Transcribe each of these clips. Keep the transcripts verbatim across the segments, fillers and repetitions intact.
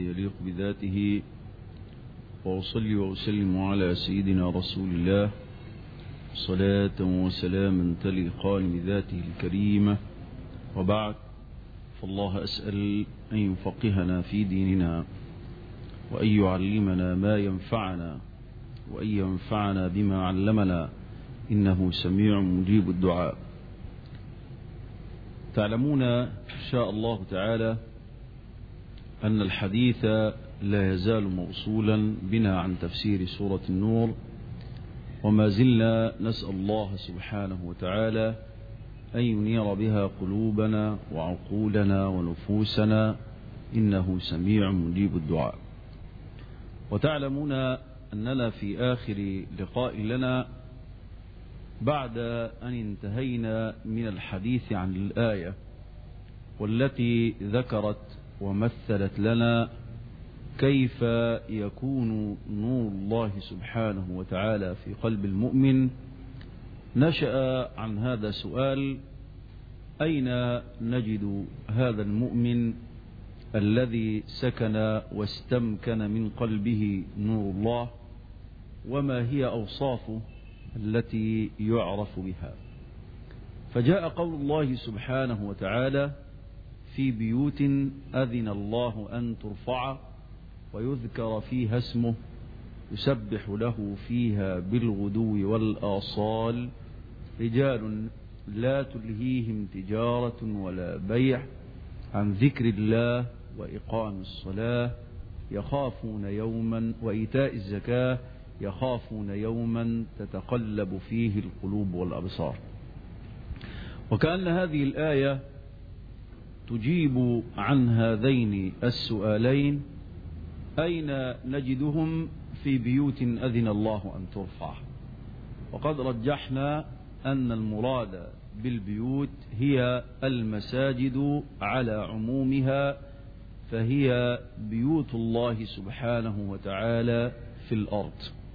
يليق بذاته، وأصلي وأسلم على سيدنا رسول الله صلاة وسلاما تليقان بذاته الكريمة، وبعد، فالله أسأل أن يفقهنا في ديننا، وأن يعلمنا ما ينفعنا، وأن ينفعنا بما علمنا، إنه سميع مجيب الدعاء. تعلمون إن شاء الله تعالى أن الحديث لا يزال موصولا بنا عن تفسير سورة النور، وما زلنا نسأل الله سبحانه وتعالى أن ينير بها قلوبنا وعقولنا ونفوسنا، إنه سميع مجيب الدعاء. وتعلمون أننا في آخر لقاء لنا بعد أن انتهينا من الحديث عن الآية والتي ذكرت ومثلت لنا كيف يكون نور الله سبحانه وتعالى في قلب المؤمن، نشأ عن هذا سؤال: أين نجد هذا المؤمن الذي سكن واستمكن من قلبه نور الله، وما هي أوصافه التي يعرف بها؟ فجاء قول الله سبحانه وتعالى: في بيوت أذن الله أن ترفع ويذكر فيها اسمه يسبح له فيها بالغدو والآصال رجال لا تلهيهم تجارة ولا بيع عن ذكر الله وإقام الصلاة يخافون يوما وإيتاء الزكاة يخافون يوما تتقلب فيه القلوب والأبصار. وكأن هذه الآية تجيب عن هذين السؤالين: أين نجدهم في بيوت أذن الله أن ترفع؟ وقد رجحنا أن المراد بالبيوت هي المساجد على عمومها، فهي بيوت الله سبحانه وتعالى في الأرض.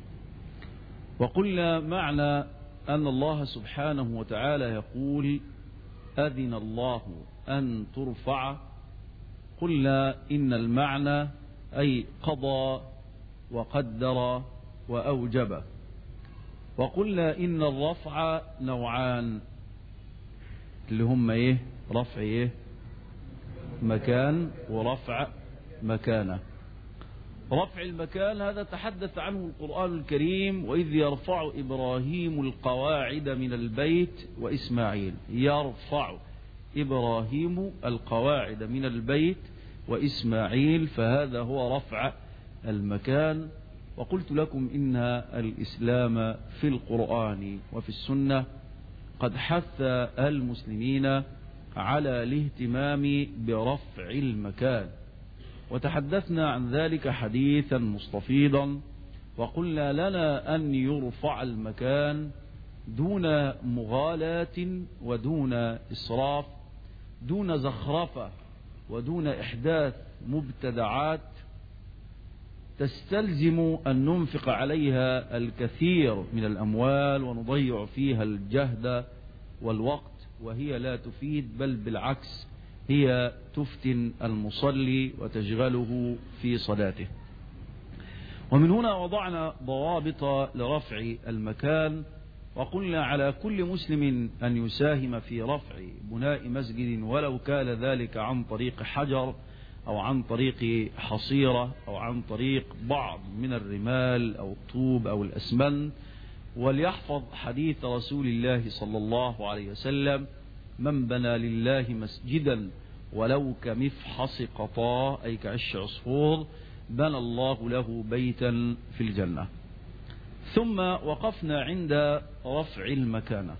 وقلنا معنى أن الله سبحانه وتعالى يقول: أذن الله أن ترفع، قلنا إن المعنى أي قضى وقدر وأوجب. وقلنا إن الرفع نوعان، اللي هم إيه؟ رفع إيه؟ مكان، ورفع مكانه. رفع المكان هذا تحدث عنه القرآن الكريم: وإذ يرفع إبراهيم القواعد من البيت وإسماعيل. يرفع إبراهيم القواعد من البيت وإسماعيل، فهذا هو رفع المكان. وقلت لكم إن الإسلام في القرآن وفي السنة قد حث المسلمين على الاهتمام برفع المكان، وتحدثنا عن ذلك حديثا مستفيضا، وقلنا لنا أن يرفع المكان دون مغالاة ودون إسراف، دون زخرفة ودون إحداث مبتدعات تستلزم أن ننفق عليها الكثير من الأموال ونضيع فيها الجهد والوقت، وهي لا تفيد، بل بالعكس هي تفتن المصلي وتشغله في صلاته. ومن هنا وضعنا ضوابط لرفع المكان، وقلنا على كل مسلم أن يساهم في رفع بناء مسجد، ولو كان ذلك عن طريق حجر أو عن طريق حصيرة أو عن طريق بعض من الرمال أو الطوب أو الأسمنت. وليحفظ حديث رسول الله صلى الله عليه وسلم: من بنى لله مسجدا ولو كمفحص قطاء، أي كعش عصفور، بنى الله له بيتا في الجنة. ثم وقفنا عند رفع المكانة،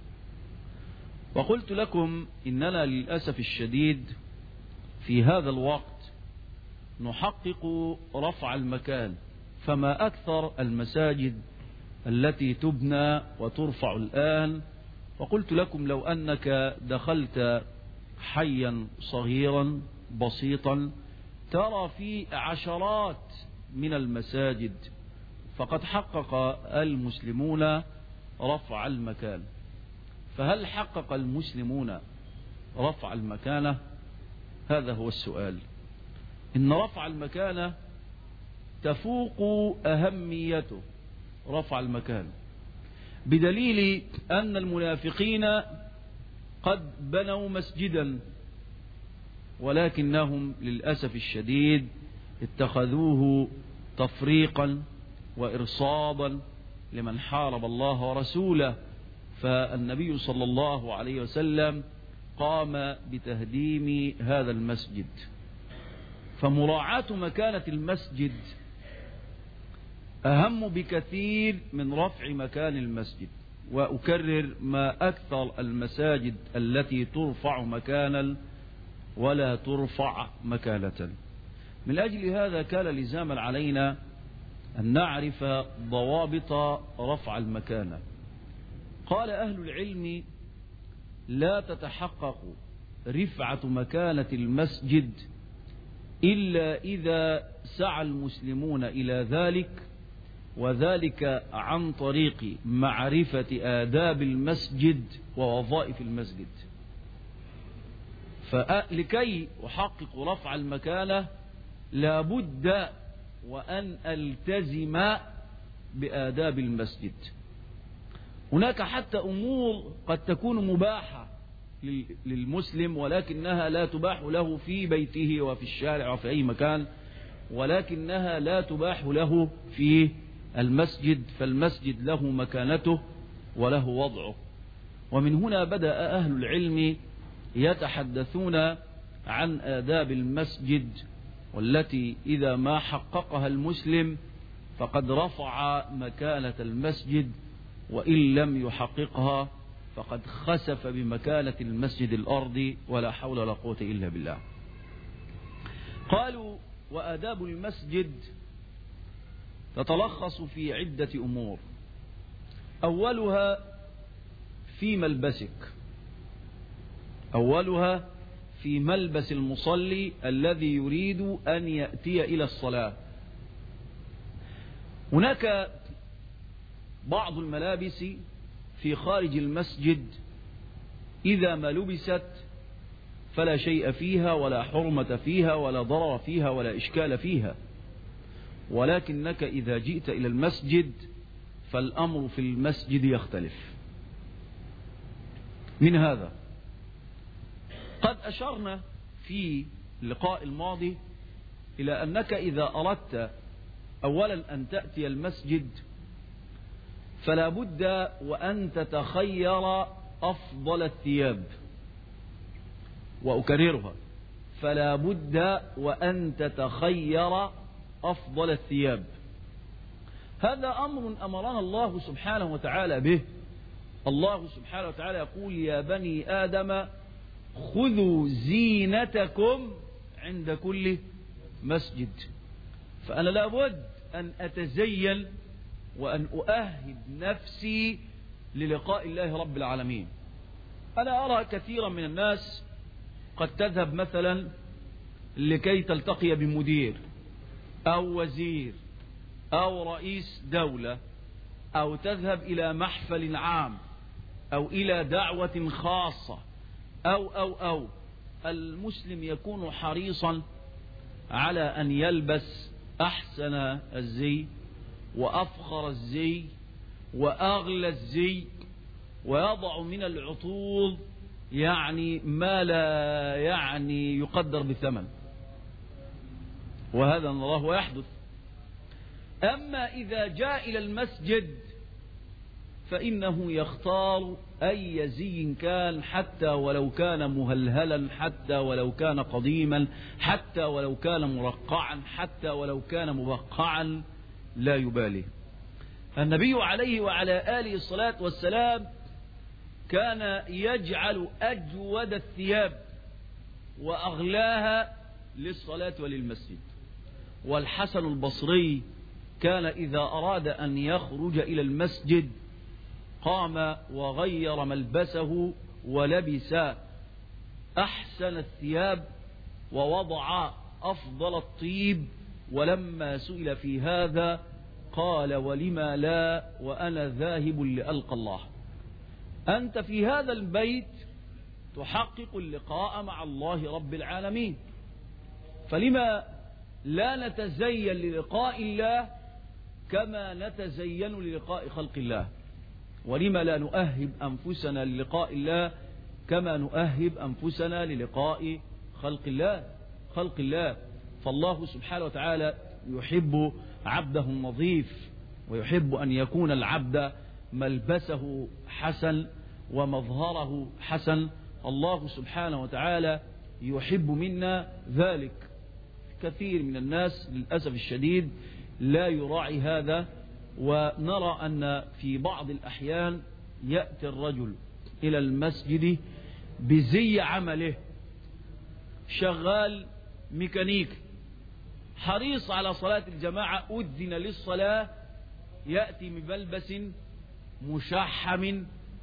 وقلت لكم إننا للأسف الشديد في هذا الوقت نحقق رفع المكان، فما أكثر المساجد التي تبنى وترفع الآن. وقلت لكم لو أنك دخلت حيا صغيرا بسيطا ترى فيه عشرات من المساجد، فقد حقق المسلمون رفع المكان. فهل حقق المسلمون رفع المكانة؟ هذا هو السؤال. إن رفع المكانة تفوق أهميته رفع المكانة، بدليل أن المنافقين قد بنوا مسجدا ولكنهم للأسف الشديد اتخذوه تفريقا وإرصادا لمن حارب الله ورسوله. فالنبي صلى الله عليه وسلم قام بتهديم هذا المسجد. فمراعاة مكانة المسجد أهم بكثير من رفع مكان المسجد. وأكرر ما أكثر المساجد التي ترفع مكانا ولا ترفع مكانة. من أجل هذا كان لزاما علينا أن نعرف ضوابط رفع المكانة. قال أهل العلم: لا تتحقق رفعة مكانة المسجد إلا إذا سعى المسلمون إلى ذلك، وذلك عن طريق معرفة آداب المسجد ووظائف المسجد. فلكي أحقق رفع المكانة لابد وأن ألتزم بآداب المسجد. هناك حتى أمور قد تكون مباحة للمسلم ولكنها لا تباح له في بيته وفي الشارع وفي أي مكان، ولكنها لا تباح له في المسجد، فالمسجد له مكانته وله وضعه. ومن هنا بدأ أهل العلم يتحدثون عن آداب المسجد، والتي إذا ما حققها المسلم فقد رفع مكانة المسجد، وإن لم يحققها فقد خسف بمكانة المسجد الأرض، ولا حول ولا قوة إلا بالله. قالوا: وآداب المسجد تتلخص في عدة أمور. أولها في ملبسك، أولها في ملبس المصلي الذي يريد أن يأتي إلى الصلاة. هناك بعض الملابس في خارج المسجد إذا ما لبست فلا شيء فيها ولا حرمة فيها ولا ضرر فيها ولا إشكال فيها، ولكنك إذا جئت إلى المسجد فالأمر في المسجد يختلف. من هذا قد أشرنا في اللقاء الماضي إلى أنك إذا أردت أولا أن تأتي المسجد فلا بد وأن تتخير أفضل الثياب. وأكررها: فلا بد وأن تتخير أفضل الثياب. هذا أمر أمرنا الله سبحانه وتعالى به. الله سبحانه وتعالى يقول: يا بني آدم خذوا زينتكم عند كل مسجد. فأنا لابد أن أتزين وأن أؤهد نفسي للقاء الله رب العالمين. أنا أرى كثيرا من الناس قد تذهب مثلا لكي تلتقي بمدير أو وزير أو رئيس دولة، أو تذهب إلى محفل عام أو إلى دعوة خاصة أو أو أو المسلم يكون حريصا على أن يلبس أحسن الزي وأفخر الزي وأغلى الزي، ويضع من العطور يعني ما لا يعني يقدر بثمن، وهذا نراه يحدث. أما إذا جاء إلى المسجد فإنه يختار أي زي كان، حتى ولو كان مهلهلا، حتى ولو كان قديما، حتى ولو كان مرقعا، حتى ولو كان مبقعا، لا يبالي. النبي عليه وعلى آله الصلاة والسلام كان يجعل أجود الثياب وأغلاها للصلاة وللمسجد. والحسن البصري كان إذا أراد أن يخرج إلى المسجد قام وغير ملبسه ولبس أحسن الثياب ووضع أفضل الطيب. ولما سئل في هذا قال: ولما لا وأنا ذاهب لألقى الله. أنت في هذا البيت تحقق اللقاء مع الله رب العالمين، فلما لا نتزين للقاء الله كما نتزين للقاء خلق الله. ولما لا نؤهب أنفسنا للقاء الله كما نؤهب أنفسنا للقاء خلق الله خلق الله فالله سبحانه وتعالى يحب عبده النظيف، ويحب أن يكون العبد ملبسه حسن ومظهره حسن. الله سبحانه وتعالى يحب منا ذلك. كثير من الناس للأسف الشديد لا يراعي هذا، ونرى أن في بعض الأحيان يأتي الرجل إلى المسجد بزي عمله، شغال ميكانيك حريص على صلاة الجماعة، أذن للصلاة، يأتي بملبس مشحم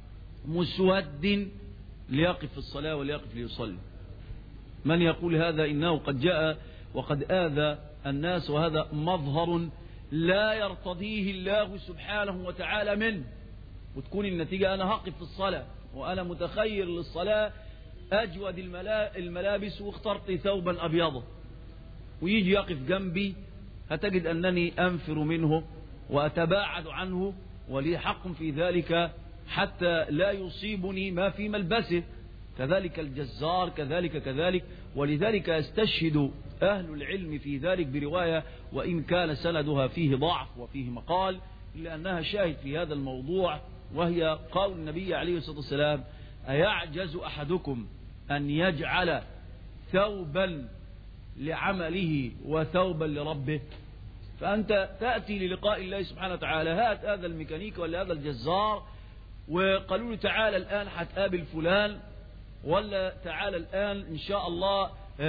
مسود ليقف في الصلاة وليقف ليصلي. من يقول هذا إنه قد جاء وقد آذى الناس، وهذا مظهر لا يرتضيه الله سبحانه وتعالى منه. وتكون النتيجة أنا هقف في الصلاة وأنا متخير للصلاة أجود الملابس واخترت ثوبا أبيضا، ويجي يقف جنبي هتجد أنني أنفر منه وأتباعد عنه، ولي حق في ذلك حتى لا يصيبني ما في ملبسه. كذلك الجزار كذلك كذلك. ولذلك يستشهد أهل العلم في ذلك برواية وإن كان سندها فيه ضعف وفيه مقال، إلا أنها شاهد في هذا الموضوع، وهي قول النبي عليه الصلاة والسلام: أيعجز أحدكم أن يجعل ثوبا لعمله وثوبا لربه؟ فأنت تأتي للقاء الله سبحانه وتعالى، هات هذا الميكانيك ولا هذا الجزار وقالوا له تعالى الآن هتقابل فلان، ولا تعالى الآن إن شاء الله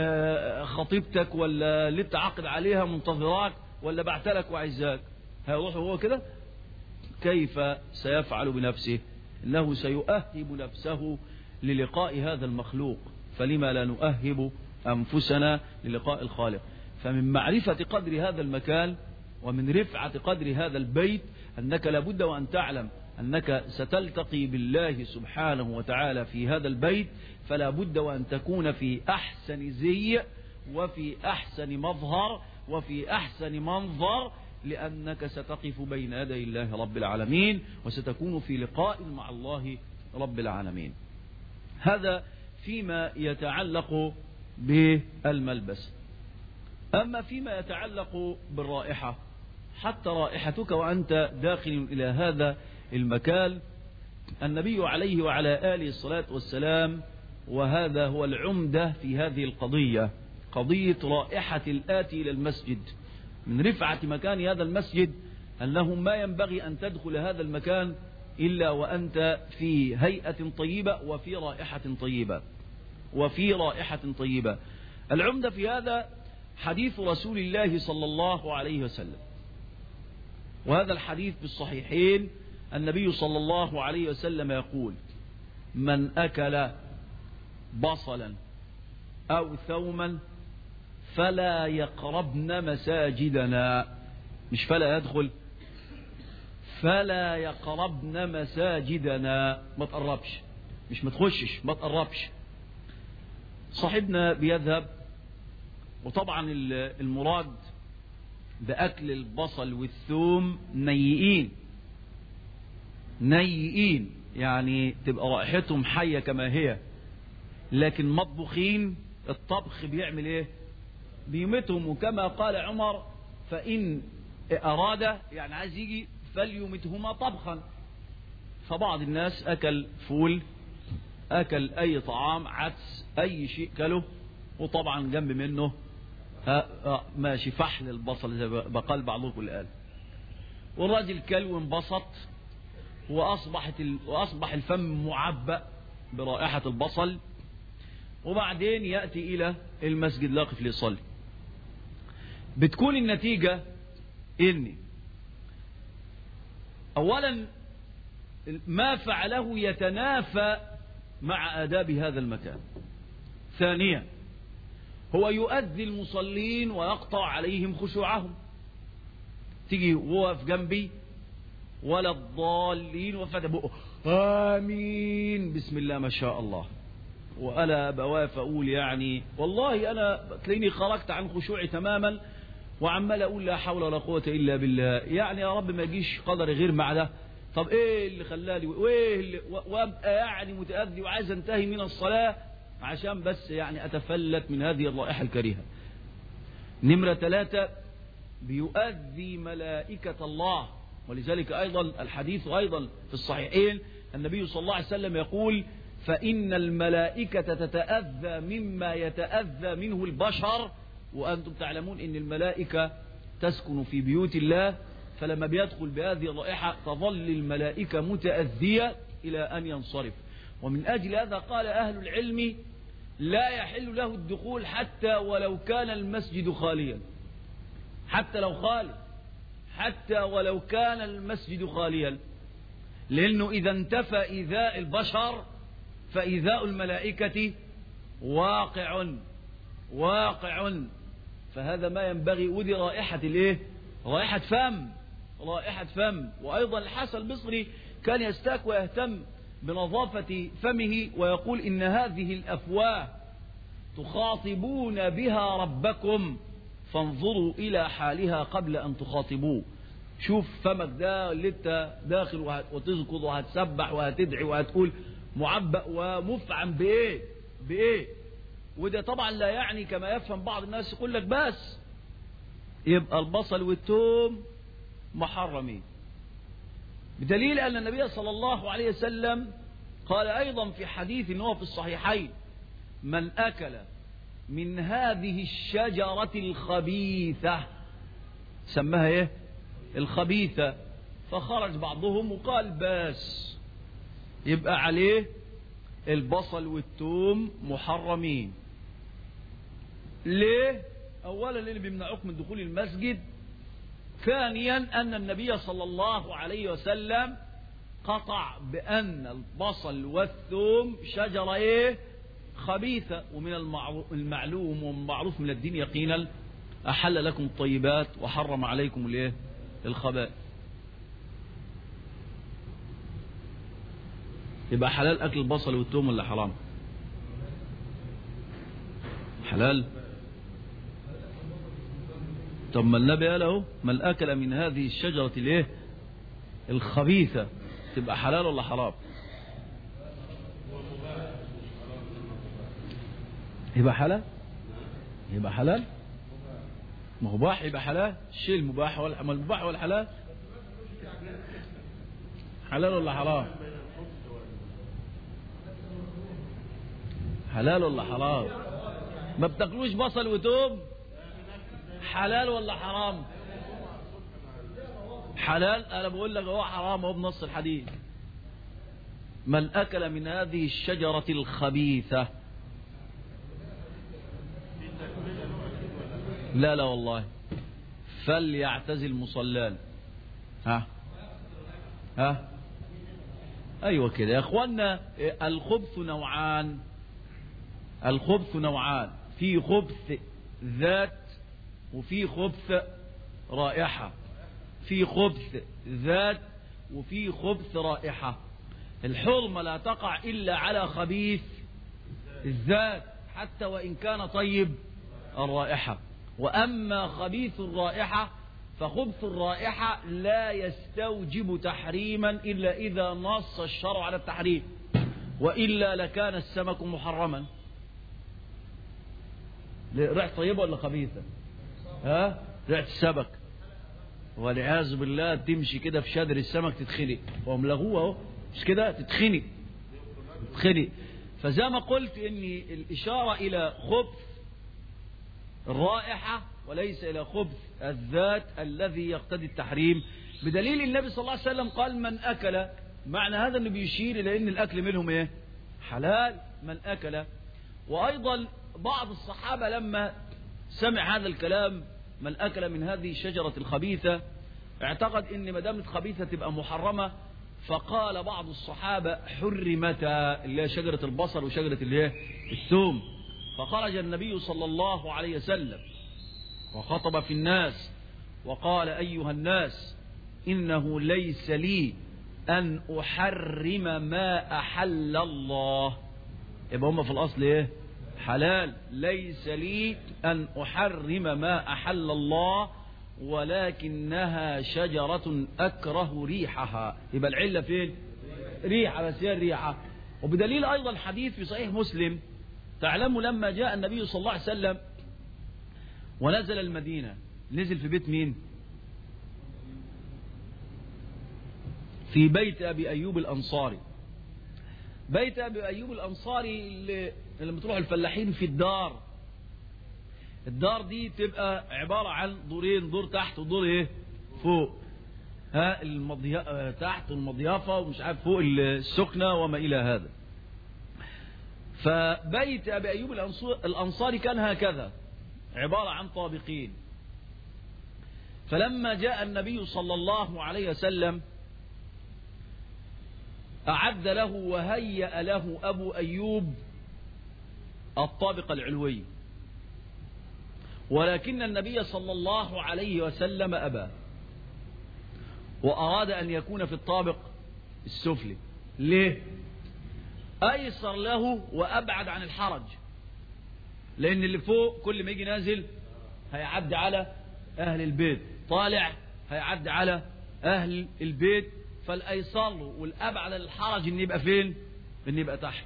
خطيبتك ولا اللي تعقد عليها منتظراك ولا بعتلك وعزاك، هيروح هو كده؟ كيف سيفعل بنفسه؟ إنه سيؤهب نفسه للقاء هذا المخلوق. فلما لا نؤهب أنفسنا للقاء الخالق؟ فمن معرفة قدر هذا المكان ومن رفعة قدر هذا البيت أنك لابد وأن تعلم أنك ستلتقي بالله سبحانه وتعالى في هذا البيت، فلا بد وأن تكون في أحسن زي وفي أحسن مظهر وفي أحسن منظر، لأنك ستقف بين يدي الله رب العالمين وستكون في لقاء مع الله رب العالمين. هذا فيما يتعلق بالملبس. أما فيما يتعلق بالرائحة، حتى رائحتك وأنت داخل إلى هذا المكان، النبي عليه وعلى آله الصلاة والسلام، وهذا هو العمدة في هذه القضية، قضية رائحة الآتي إلى المسجد. من رفعة مكان هذا المسجد أنه ما ينبغي أن تدخل هذا المكان إلا وأنت في هيئة طيبة وفي رائحة طيبة وفي رائحة طيبة. العمدة في هذا حديث رسول الله صلى الله عليه وسلم، وهذا الحديث في الصحيحين. النبي صلى الله عليه وسلم يقول: من أكل بصلا أو ثوما فلا يقربن مساجدنا. مش فلا يدخل، فلا يقربن مساجدنا. ما تقربش، مش ما تخشش، ما تقربش. صاحبنا بيذهب، وطبعا المراد بأكل البصل والثوم نيئين نيئين، يعني تبقى رائحتهم حية كما هي، لكن مطبوخين. الطبخ بيعمل ايه؟ بيمتهم. وكما قال عمر: فإن أراد، يعني عايز يجي، فليمتهما طبخا. فبعض الناس أكل فول، أكل أي طعام، عدس، أي شيء كله، وطبعا جنب منه ها ها ماشي فحل البصل زي بقال بعضكم الآن. والراجل كل وانبسط، وأصبحت ال... وأصبح الفم معبأ برائحة البصل، وبعدين يأتي إلى المسجد لاقف ليصلي. بتكون النتيجة إن أولا ما فعله يتنافى مع آداب هذا المكان. ثانيا هو يؤذي المصلين ويقطع عليهم خشوعهم. تيجي وقف جنبي ولا الضالين وفتح بقه آمين بسم الله ما شاء الله، وأنا بواف أقول يعني والله أنا تلاقيني خرجت عن خشوعي تماما وعمال اقول لا حول ولا قوه الا بالله، يعني يا رب ما يجيش قدر غير مع ده. طب ايه اللي خلاني وايه اللي وابقى يعني متاذي وعايز انتهي من الصلاه عشان بس يعني اتفلت من هذه الرائحه الكريهه. نمره ثلاثة، بيؤذي ملائكه الله، ولذلك ايضا الحديث ايضا في الصحيحين النبي صلى الله عليه وسلم يقول: فإن الملائكة تتأذى مما يتأذى منه البشر، وأنتم تعلمون أن الملائكة تسكن في بيوت الله، فلما بيدخل بهذه الرائحة تظل الملائكة متأذية إلى أن ينصرف. ومن أجل هذا قال أهل العلم: لا يحل له الدخول حتى ولو كان المسجد خاليا، حتى لو خالي، حتى ولو كان المسجد خاليا، لأنه إذا انتفى إيذاء البشر فإيذاء الملائكة واقع واقع، فهذا ما ينبغي. ودي رائحة الايه؟ رائحة فم، رائحة فم. وأيضا الحسن البصري كان يستاك ويهتم بنظافة فمه ويقول: إن هذه الأفواه تخاطبون بها ربكم فانظروا إلى حالها قبل أن تخاطبوه. شوف فمك ده اللي انت داخل وتذكر وهتسبح وهتدعي وهتقول معبأ ومفعم بإيه بإيه. وده طبعا لا يعني كما يفهم بعض الناس يقول لك بس يبقى البصل والثوم محرمين، بدليل أن النبي صلى الله عليه وسلم قال أيضا في حديث هو في الصحيحين: من أكل من هذه الشجرة الخبيثة، سماها ايه؟ الخبيثة، فخرج بعضهم وقال بس يبقى عليه البصل والثوم محرمين. ليه؟ أولا اللي بيمنعوك من دخول المسجد، ثانيا أن النبي صلى الله عليه وسلم قطع بأن البصل والثوم شجرة ايه؟ خبيثة. ومن المعلوم والمعروف من الدين يقينا: أحل لكم الطيبات وحرم عليكم الايه؟ الخبائث. يبقى حلال أكل البصل والثوم ولا حرام؟ حلال. طب ما النبي قال اهو: من أكل من هذه الشجرة الايه؟ الخبيثة، تبقى حلال ولا حرام؟ يبقى حلال، يبقى حلال. ما هو مباح يبقى حلال. الشيء المباح ولا المباح ولا حلال؟ حلال ولا حرام؟ حلال ولا حرام؟ ما بتاكلوش بصل وتوم؟ حلال ولا حرام؟ حلال. انا بقول لك هو حرام اهو بنص الحديث: من اكل من هذه الشجرة الخبيثة. لا لا والله، فليعتزل مصلان. ها ها ايوه كده يا اخوانا. الخبث نوعان، الخبث نوعان، في خبث ذات وفي خبث رائحة، في خبث ذات وفي خبث رائحة. الحرمة لا تقع إلا على خبيث الذات حتى وإن كان طيب الرائحة. وأما خبيث الرائحة فخبث الرائحة لا يستوجب تحريما إلا إذا نص الشرع على التحريم، وإلا لكان السمك محرما. ريحة طيبة ولا خبيثة؟ ها؟ ريحة السمك والعياذ بالله تمشي كده في شادر السمك تتخنق، وهم لغوه اهو مش كده؟ تتخنق تتخنق. فزي ما قلت ان الإشارة إلى خبث الرائحة وليس إلى خبث الذات الذي يقتضي التحريم، بدليل النبي صلى الله عليه وسلم قال: من أكل. معنى هذا أنه بيشير إلى أن الأكل منهم إيه؟ حلال. من أكل. وأيضا بعض الصحابة لما سمع هذا الكلام: من أكل من هذه الشجرة الخبيثة، اعتقد أن ما دامت خبيثة تبقى محرمة، فقال بعض الصحابة: حرمتا، اللي هي شجرة البصل وشجرة اللي هي الثوم. فخرج النبي صلى الله عليه وسلم وخطب في الناس وقال: أيها الناس، إنه ليس لي أن أحرم ما أحل الله. يبقى هم في الأصل إيه؟ حلال. ليس لي أن أحرم ما أحل الله ولكنها شجرة أكره ريحها. يبقى العلة فين؟ ريحة، بس هي الريحة. وبدليل أيضا حديث في صحيح مسلم، تعلموا لما جاء النبي صلى الله عليه وسلم ونزل المدينة، نزل في بيت مين؟ في بيت أبي أيوب الأنصاري. بيت أبي أيوب الأنصاري اللي لما تروح الفلاحين في الدار، الدار دي تبقى عبارة عن دورين، دور تحت ودور ايه فوق، ها المضيافة تحت المضيافة ومش عارف فوق السكنة وما إلى هذا. فبيت أبي أيوب الأنصاري كان هكذا، عبارة عن طابقين. فلما جاء النبي صلى الله عليه وسلم أعد له وهيأ له أبو أيوب الطابق العلوي، ولكن النبي صلى الله عليه وسلم أبى وأراد أن يكون في الطابق السفلي. ليه؟ أيسر له وأبعد عن الحرج، لأن اللي فوق كل ما يجي نازل هيعدي على أهل البيت، طالع هيعدي على أهل البيت، فالأيسر له والأبعد الحرج إن يبقى فين؟ إن يبقى تحت.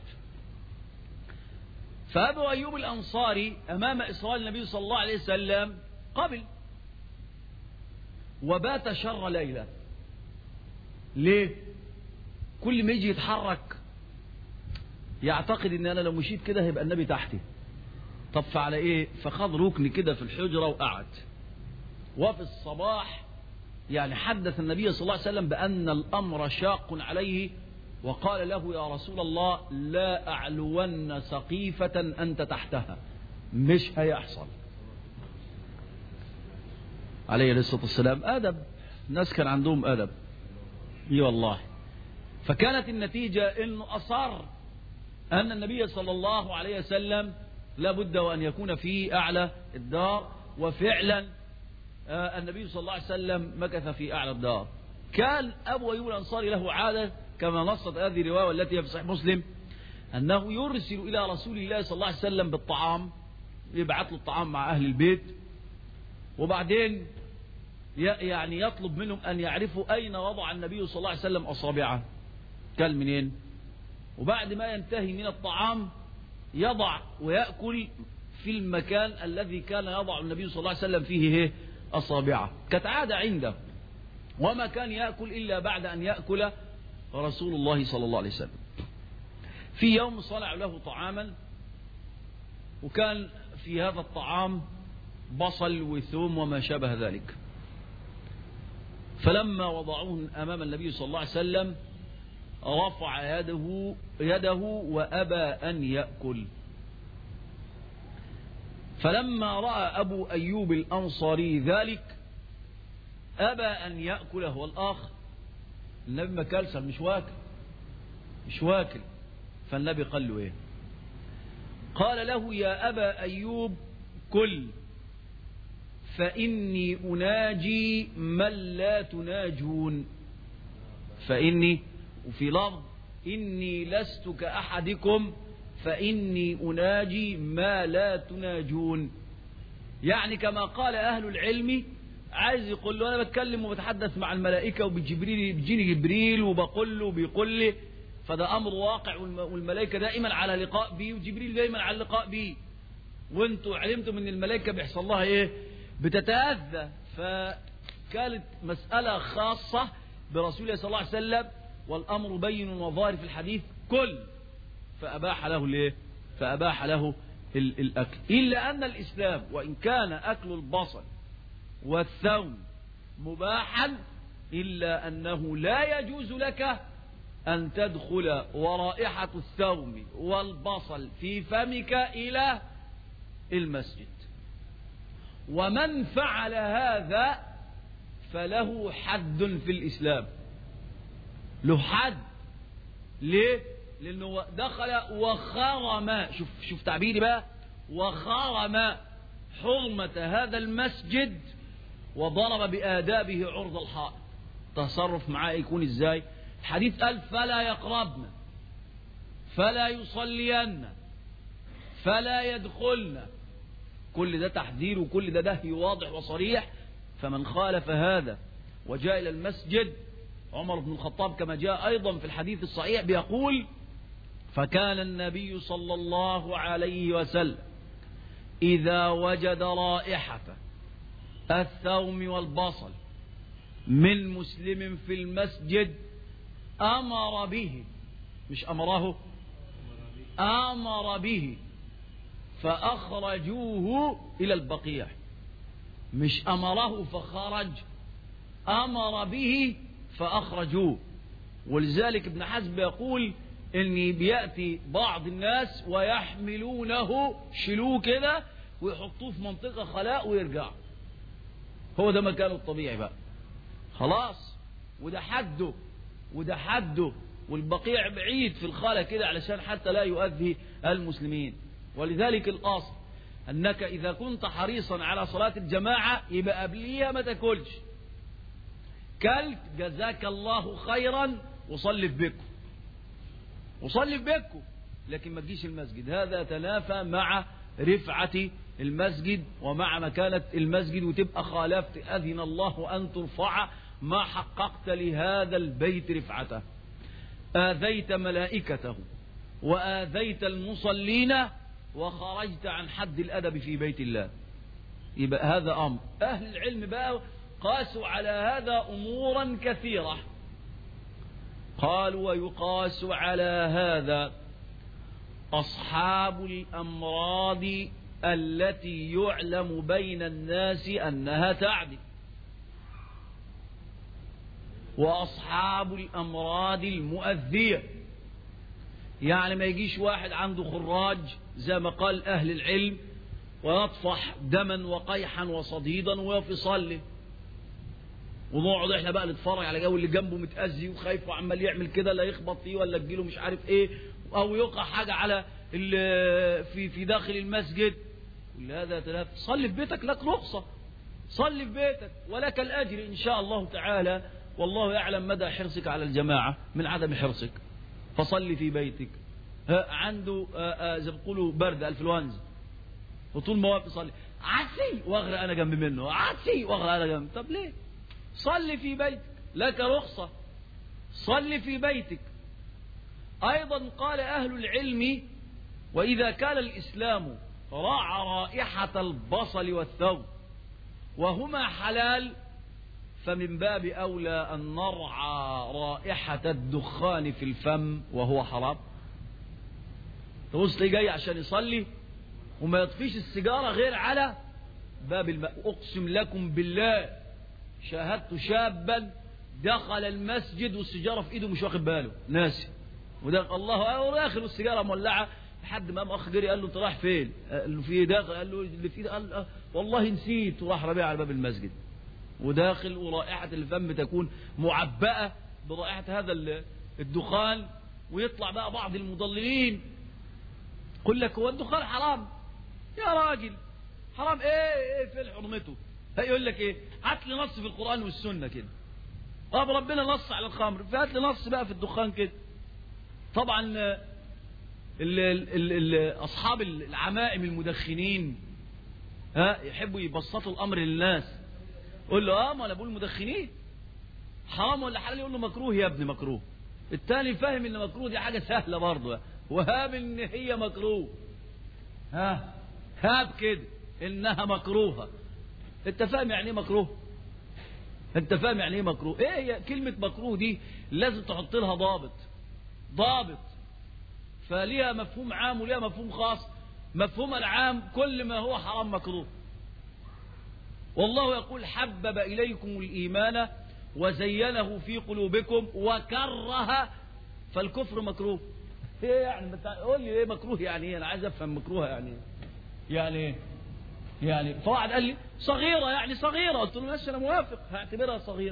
فأبو أيوب الأنصاري أمام إصرار النبي صلى الله عليه وسلم قبل، وبات شر ليلة. ليه؟ كل ما يجي يتحرك يعتقد إن أنا لو مشيت كده هيبقى النبي تحتي. طب فعلى إيه؟ فخذ ركن كده في الحجرة وقعد. وفي الصباح يعني حدث النبي صلى الله عليه وسلم بأن الأمر شاق عليه، وقال له يا رسول الله لا أعلون سقيفة أنت تحتها، مش هيحصل. عليه الصلاة والسلام أدب، الناس كان عندهم أدب. اي والله. فكانت النتيجة انه اصر ان النبي صلى الله عليه وسلم لابد وان يكون في اعلى الدار، وفعلا النبي صلى الله عليه وسلم مكث في اعلى الدار. كان ابو ايوب الانصاري له عادة كما نصت هذه الرواية والتي هي في صحيح مسلم، انه يرسل الى رسول الله صلى الله عليه وسلم بالطعام، يبعث له الطعام مع اهل البيت، وبعدين يعني يطلب منهم أن يعرفوا أين وضع النبي صلى الله عليه وسلم أصابعه، كل منين، وبعد ما ينتهي من الطعام يضع ويأكل في المكان الذي كان يضع النبي صلى الله عليه وسلم فيه أصابعه، كانت عادة عنده، وما كان يأكل إلا بعد أن يأكل رسول الله صلى الله عليه وسلم. في يوم صنع له طعاما، وكان في هذا الطعام بصل وثوم وما شابه ذلك، فلما وضعوه أمام النبي صلى الله عليه وسلم رفع يده, يده وأبى أن يأكل. فلما رأى أبو أيوب الأنصاري ذلك أبى أن يأكل هو الآخر. النبي ما كلسل، مش واكل مش واكل فالنبي قال له إيه؟ قال له يا أبا أيوب كل، فإني أناجي من لا تناجون. فإني، وفي لفظ إني لست كأحدكم فإني أناجي ما لا تناجون. يعني كما قال أهل العلم، عايز يقول له أنا بتكلم وبتحدث مع الملائكة وبجبريل بيجيني جبريل وبقول له وبيقول لي، فده أمر واقع، والملائكة دائما على لقاء بي وجبريل دائما على لقاء بي، وانتوا علمتم ان الملائكة بيحصل لها ايه؟ بتتأذى. فكانت مسألة خاصة برسول الله صلى الله عليه وسلم، والأمر بين وظاهر في الحديث كل، فأباح له الايه؟ فأباح له الأكل. إلا أن الإسلام وإن كان أكل البصل والثوم مباحا، إلا أنه لا يجوز لك أن تدخل ورائحة الثوم والبصل في فمك إلى المسجد. ومن فعل هذا فله حد في الإسلام، له حد. ليه؟ لأنه دخل وخرم، شوف شوف تعبيري بقى، وخرم حرمة هذا المسجد وضرب بآدابه عرض الحائط. تصرف معاه يكون ازاي؟ الحديث قال فلا يقربن، فلا يصلين، فلا يدخلن. كل ده تحذير وكل ده نهي واضح وصريح. فمن خالف هذا وجاء إلى المسجد، عمر بن الخطاب كما جاء أيضا في الحديث الصحيح بيقول: فكان النبي صلى الله عليه وسلم إذا وجد رائحة الثوم والبصل من مسلم في المسجد أمر به، مش أمره، أمر به فأخرجوه إلى البقيع، مش أمره فخرج، أمر به فأخرجوه. ولذلك ابن حزم يقول إن بيأتي بعض الناس ويحملونه، شيلوه كده ويحطوه في منطقة خلاء ويرجع، هو ده مكانه الطبيعي بقى خلاص، وده حده وده حده، والبقيع بعيد في الخلاء كده علشان حتى لا يؤذي المسلمين. ولذلك الأصل أنك إذا كنت حريصا على صلاة الجماعة يبقى قبليها ما تاكلش، كلت جزاك الله خيرا وصلي في بيتكم، وصلي في بيتكم، لكن ما تجيش المسجد. هذا تنافى مع رفعة المسجد ومع مكانة المسجد، وتبقى خالفت أذن الله أن ترفع ما حققت لهذا البيت رفعته، آذيت ملائكته وآذيت المصلين وخرجت عن حد الأدب في بيت الله. يبقى هذا أمر. أهل العلم بقى قاسوا على هذا أمورا كثيرة، قالوا ويقاس على هذا أصحاب الأمراض التي يعلم بين الناس أنها تعدي، وأصحاب الأمراض المؤذية. يعني ما يجيش واحد عنده خراج زي ما قال أهل العلم ويطفح دما وقيحا وصديدا ويقف يصلي، ونقعد احنا بقى نتفرج على جو اللي جنبه متأذي وخايف وعمال يعمل كده لا يخبط فيه ولا تجيله مش عارف ايه، او يوقع حاجة على في في داخل المسجد. كل هذا تلاف. صلي في بيتك، لك رخصة، صلي في بيتك ولك الأجر إن شاء الله تعالى، والله يعلم مدى حرصك على الجماعة من عدم حرصك، فصلي في بيتك. عنده زي ما بيقولوا برد انفلونزا وطول ما واقف يصلي عسي واغرق انا جنب منه، عسي واغرق انا جنب. طب ليه؟ صلي في بيتك، لك رخصة، صلي في بيتك. أيضا قال أهل العلم: وإذا كان الإسلام راعى رائحة البصل والثوم وهما حلال، فمن باب أولى أن نرعى رائحة الدخان في الفم وهو حرام. تبص لي جاي عشان يصلي وما يطفيش السيجارة غير على باب الماء. أقسم لكم بالله شاهدت شابا دخل المسجد والسيجارة في ايده مش واخد باله، ناسي، ودخل الله داخل والسيجارة مولعة، لحد ما قام اخ جري قال له انت رايح فين؟ قال له في ايه داخل؟ قال له اللي في ايدي، قال اه والله نسيت، وراح رميها على باب المسجد وداخل، ورائحة الفم تكون معبأة برائحة هذا الدخان. ويطلع بقى بعض المضللين يقول لك هو الدخان حرام؟ يا راجل حرام ايه؟ ايه في حرمته؟ هيقول لك ايه؟ هات لي نص في القرآن والسنة كده. طب ربنا نص على الخمر، فهات لي نص بقى في الدخان كده. طبعا ال ال ال اصحاب العمائم المدخنين ها يحبوا يبسطوا الامر للناس. قول له اه ما انا بقول مدخنين حرام ولا حلال، يقول له مكروه يا ابني مكروه. التاني فاهم ان مكروه دي حاجه سهله برضه، وهاب ان هي مكروه، ها هاب كده انها مكروهه. انت فاهم يعني ايه مكروه؟ انت فاهم يعني ايه مكروه؟ ايه هي كلمه مكروه دي؟ لازم تحط لها ضابط، ضابط. فليها مفهوم عام وليها مفهوم خاص. مفهوم العام كل ما هو حرام مكروه. والله يقول حبب إليكم الإيمان وزينه في قلوبكم وكره، فالكفر مكروه. ايه يعني؟ قول لي ايه مكروه يعني ايه؟ انا عايز افهم مكروه يعني ايه؟ يعني ايه؟ يعني فواحد قال لي صغيرة، يعني صغيرة. قلت له ماشي انا موافق، هعتبرها صغيرة،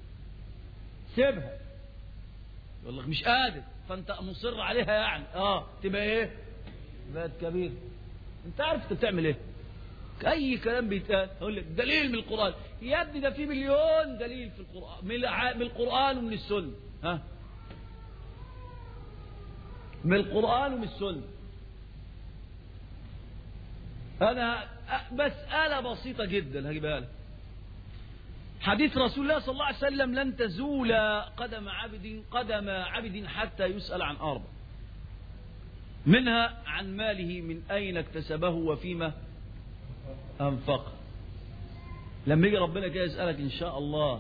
سيبها. يقول لك مش قادر، فانت مصر عليها يعني اه تبقى ايه؟ بقت كبير. انت عارف انت بتعمل ايه؟ اي كلام بيتقال اقول لك دليل من القرآن. يا ابني ده في مليون دليل في القرآن، من القرآن ومن السنة. ها من القرآن ومن السنة. أنا مسألة بسيطة جدا هجيبها لك. حديث رسول الله صلى الله عليه وسلم: لن تزول قدم عبد قدم عبد حتى يسأل عن أربع، منها عن ماله من أين اكتسبه وفيما أنفقه. لما يجي ربنا كده يسألك إن شاء الله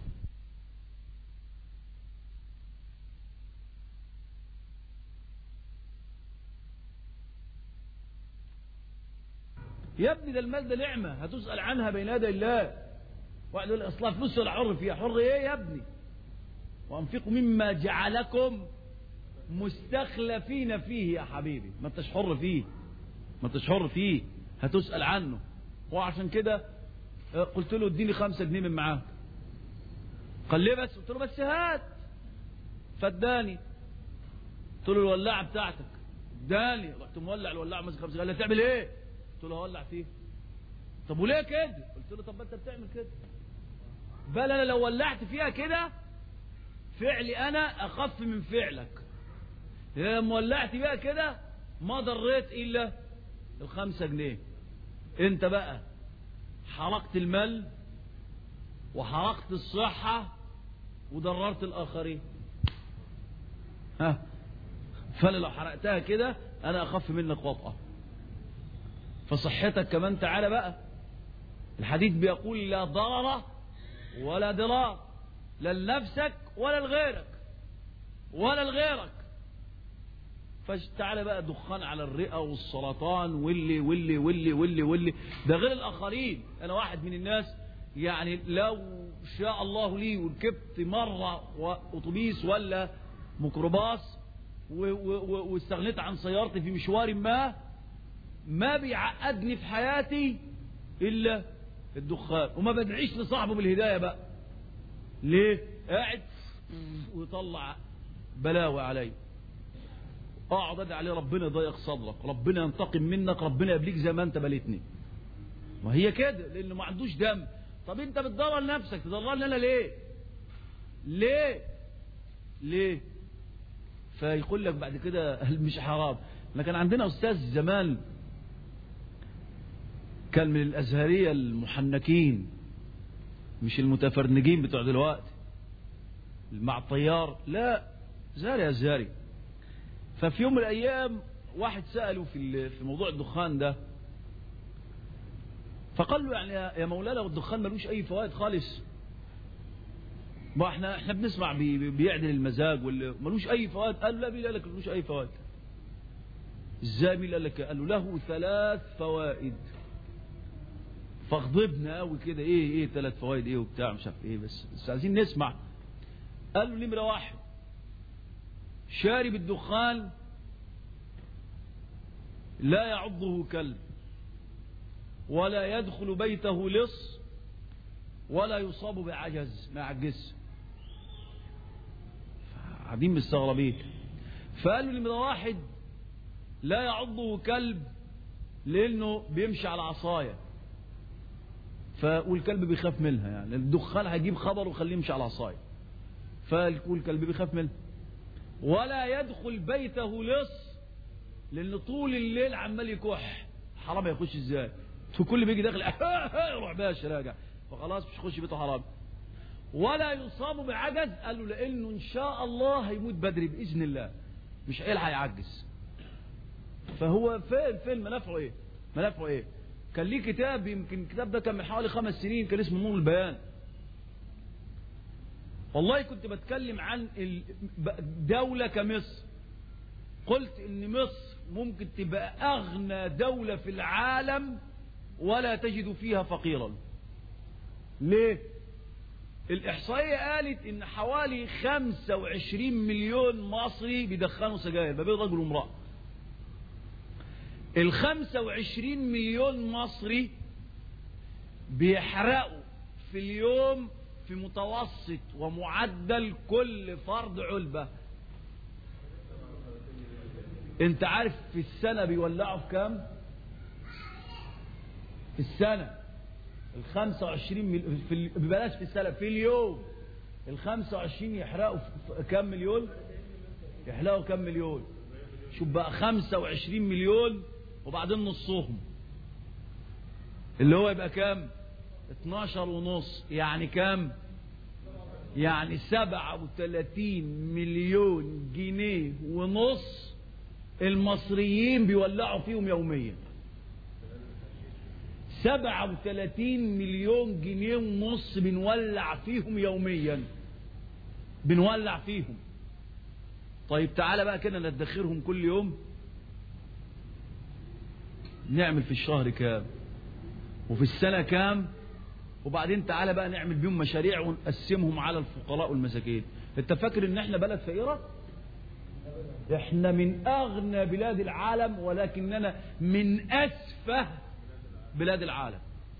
يا ابني ده المال ده نعمة هتسأل عنها بين يدي الله. واحد يقول اصلها فلوس ولا حر فيها؟ حر ايه يا ابني؟ وانفقوا مما جعلكم مستخلفين فيه يا حبيبي. ما انتش حر فيه، ما انتش حر فيه، هتسأل عنه. وعشان كده قلت له اديني خمسة جنيه من معاك. قال ليه بس؟ قلت له بس هات. فاداني. قلت له الولاعة بتاعتك. اداني. رحت مولع الولاعة ماسك خمسة. قال لي تعمل ايه؟ قلت له هولع فيه. طب وليه كده؟ قلت له طب انت بتعمل كده. بل انا لو ولعت فيها كده فعلي انا اخف من فعلك. لما ولعت بيها كده ما ضريت الا الخمسة جنيه. انت بقى حرقت المال وحرقت الصحة وضررت الاخرين. ها، فانا لو حرقتها كده انا اخف منك وطأة. فصحتك كمان تعالى بقى. الحديث بيقول لا ضرر ولا ضرار، لا لنفسك ولا لغيرك ولا لغيرك. فتعالى بقى دخان على الرئة والسرطان واللي واللي واللي واللي واللي ده غير الآخرين. أنا واحد من الناس يعني لو شاء الله لي وركبت مرة أوتوبيس ولا ميكروباص واستغنيت عن سيارتي في مشوار ما ما بيعقدني في حياتي إلا الدخان. وما بدعيش لصاحبه بالهداية بقى. ليه؟ قاعد ويطلع بلاوي علي. اقعد ادعي عليه ربنا يضيق صدرك، ربنا ينتقم منك، ربنا يبليك زي ما انت بليتني. ما هي كده لانه ما عندوش دم. طب انت بتضرر نفسك، تضررني انا ليه؟ ليه؟ ليه؟ فيقول لك بعد كده مش حرام. لكن عندنا استاذ زمان كان من الازهريه المحنكين مش المتفرنجين بتوع دلوقتي مع الطيار، لا زاري ازهري. ففي يوم من الايام واحد ساله في في موضوع الدخان ده، فقال له يعني يا مولانا والدخان ملوش اي فوائد خالص. ما احنا احنا بنسمع بي بيعدل المزاج ولا ملوش اي فوائد. قال له لا، مين قال لك ملوش اي فوائد؟ ازاي مين قال لك؟ قال له له ثلاث فوائد. فغضبنا قوي كده، ايه ايه ثلاث فوائد ايه وبتاع مش عارف ايه، بس بس عايزين نسمع. قال له نمره واحد، شارب الدخان لا يعضه كلب ولا يدخل بيته لص ولا يصاب بعجز، ما يعجزش. قاعدين مستغربين. فقال له نمره واحد لا يعضه كلب لانه بيمشي على عصايه، والكلب بيخاف منها، يعني الدخان هيجيب خبر وخليه يمشي على عصايه، فالكلب بيخاف منها. ولا يدخل بيته لص لان طول الليل عمال يكح، حرام يخش ازاي؟ كل بيجي داخل يروح باش راجع، فخلاص مش يخش بيته حرام. ولا يصاب بعجز، قال له لانه ان شاء الله هيموت بدري باذن الله، مش هيلحق يعجز. فهو فين فين منافعه ايه؟ منافعه ايه؟ كان ليه كتاب، يمكن الكتاب ده كان من حوالي خمس سنين، كان اسمه نور البيان. والله كنت بتكلم عن دولة كمصر، قلت ان مصر ممكن تبقى اغنى دولة في العالم ولا تجد فيها فقيرا. ليه؟ الاحصائية قالت ان حوالي خمسة وعشرين مليون مصري بيدخنوا سجاير، ما بين رجل وامرأة. ال خمسة وعشرين مليون مصري بيحرقوا في اليوم في متوسط ومعدل كل فرد علبة. انت عارف في السنة بيولعوا في كام؟ في السنة ال خمسة وعشرين مليون، في ببلاش في السنة، في اليوم ال خمسة وعشرين يحرقوا كام مليون؟ يحرقوا كام مليون؟ شوف بقى خمسة وعشرين مليون وبعدين نصهم اللي هو يبقى كام؟ اتناشر ونص، يعني كام؟ يعني سبعة وثلاثين مليون جنيه ونص المصريين بيولعوا فيهم يوميا. سبعة وثلاثين مليون جنيه ونص بنولع فيهم يوميا، بنولع فيهم. طيب تعالى بقى كده ندخرهم كل يوم، نعمل في الشهر كام وفي السنة كام، وبعدين تعالى بقى نعمل بيهم مشاريع ونقسمهم على الفقراء والمساكين. انت فاكر ان احنا بلد فقيرة؟ احنا من اغنى بلاد العالم، ولكننا من اسفه بلاد العالم،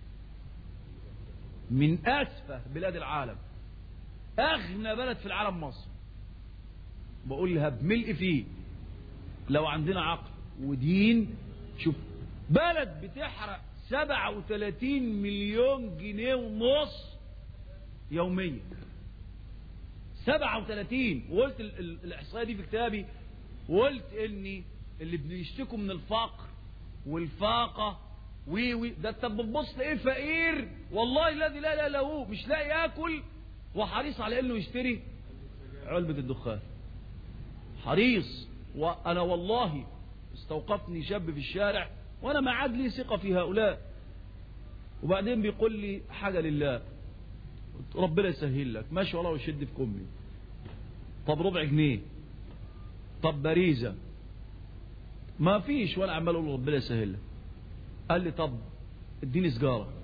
من اسفه بلاد العالم. اغنى بلد في العالم مصر، بقول لها بملء فيه لو عندنا عقل ودين. شوف بلد بتحرق سبعة وثلاثين مليون جنيه ونص يوميا، سبعة وثلاثين. وقلت الاحصائيه دي في كتابي، وقلت اني اللي بيشتكوا من الفقر والفاقه وي وي ده انت بتبص لايه؟ فقير والله الذي لا لا له، مش لاقي ياكل وحريص على انه يشتري علبه الدخان، حريص. وانا والله استوقفني شاب في الشارع وانا ما عاد لي ثقه في هؤلاء، وبعدين بيقول لي حاجه لله ربنا يسهل لك، ماشي والله وشد في كمي. طب ربع جنيه، طب باريزه، ما فيش. وانا عمال اقول ربنا يسهل لك. قال لي طب اديني سجاره.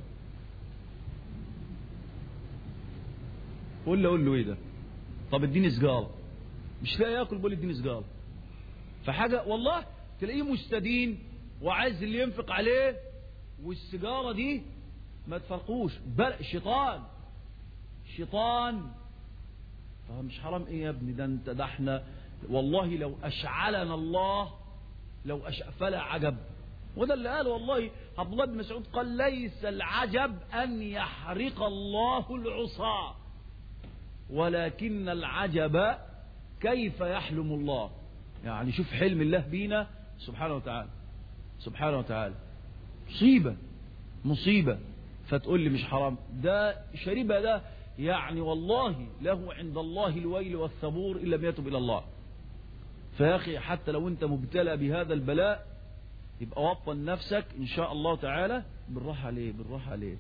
قول له اقول له ايه ده؟ طب اديني سجاره، مش لاقي ياكل، بقول اديني سجاره. فحاجه والله تلاقيه مستدين وعايز اللي ينفق عليه، والسجاره دي ما تفرقوش. بل الشيطان شيطان. فمش حرام ايه يا ابني؟ ده انت ده احنا والله لو اشعلنا الله لو أش... فلا عجب. وده اللي قال والله عبد الله بن مسعود، قال ليس العجب ان يحرق الله العصاة، ولكن العجب كيف يحلم الله. يعني شوف حلم الله بينا سبحانه وتعالى، سبحانه وتعالى. مصيبة مصيبة. فتقول لي مش حرام؟ ده شريبة ده يعني والله له عند الله الويل والثبور إن لم يتب إلى الله. فيا أخي حتى لو أنت مبتلى بهذا البلاء يبقى وطن نفسك إن شاء الله تعالى. بالراحة عليه بالراحة عليه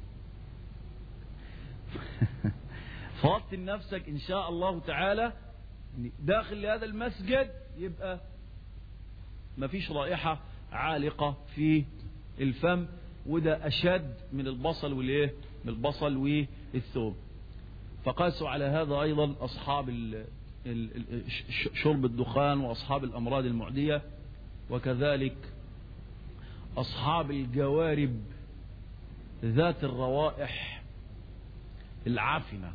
فوطن نفسك إن شاء الله تعالى داخل لهذا المسجد، يبقى ما فيش رائحة عالقة في الفم، وده أشد من البصل والإيه؟ من البصل والثوم. فقاسوا على هذا أيضا أصحاب ال ال شرب الدخان وأصحاب الأمراض المعدية، وكذلك أصحاب الجوارب ذات الروائح العفنة.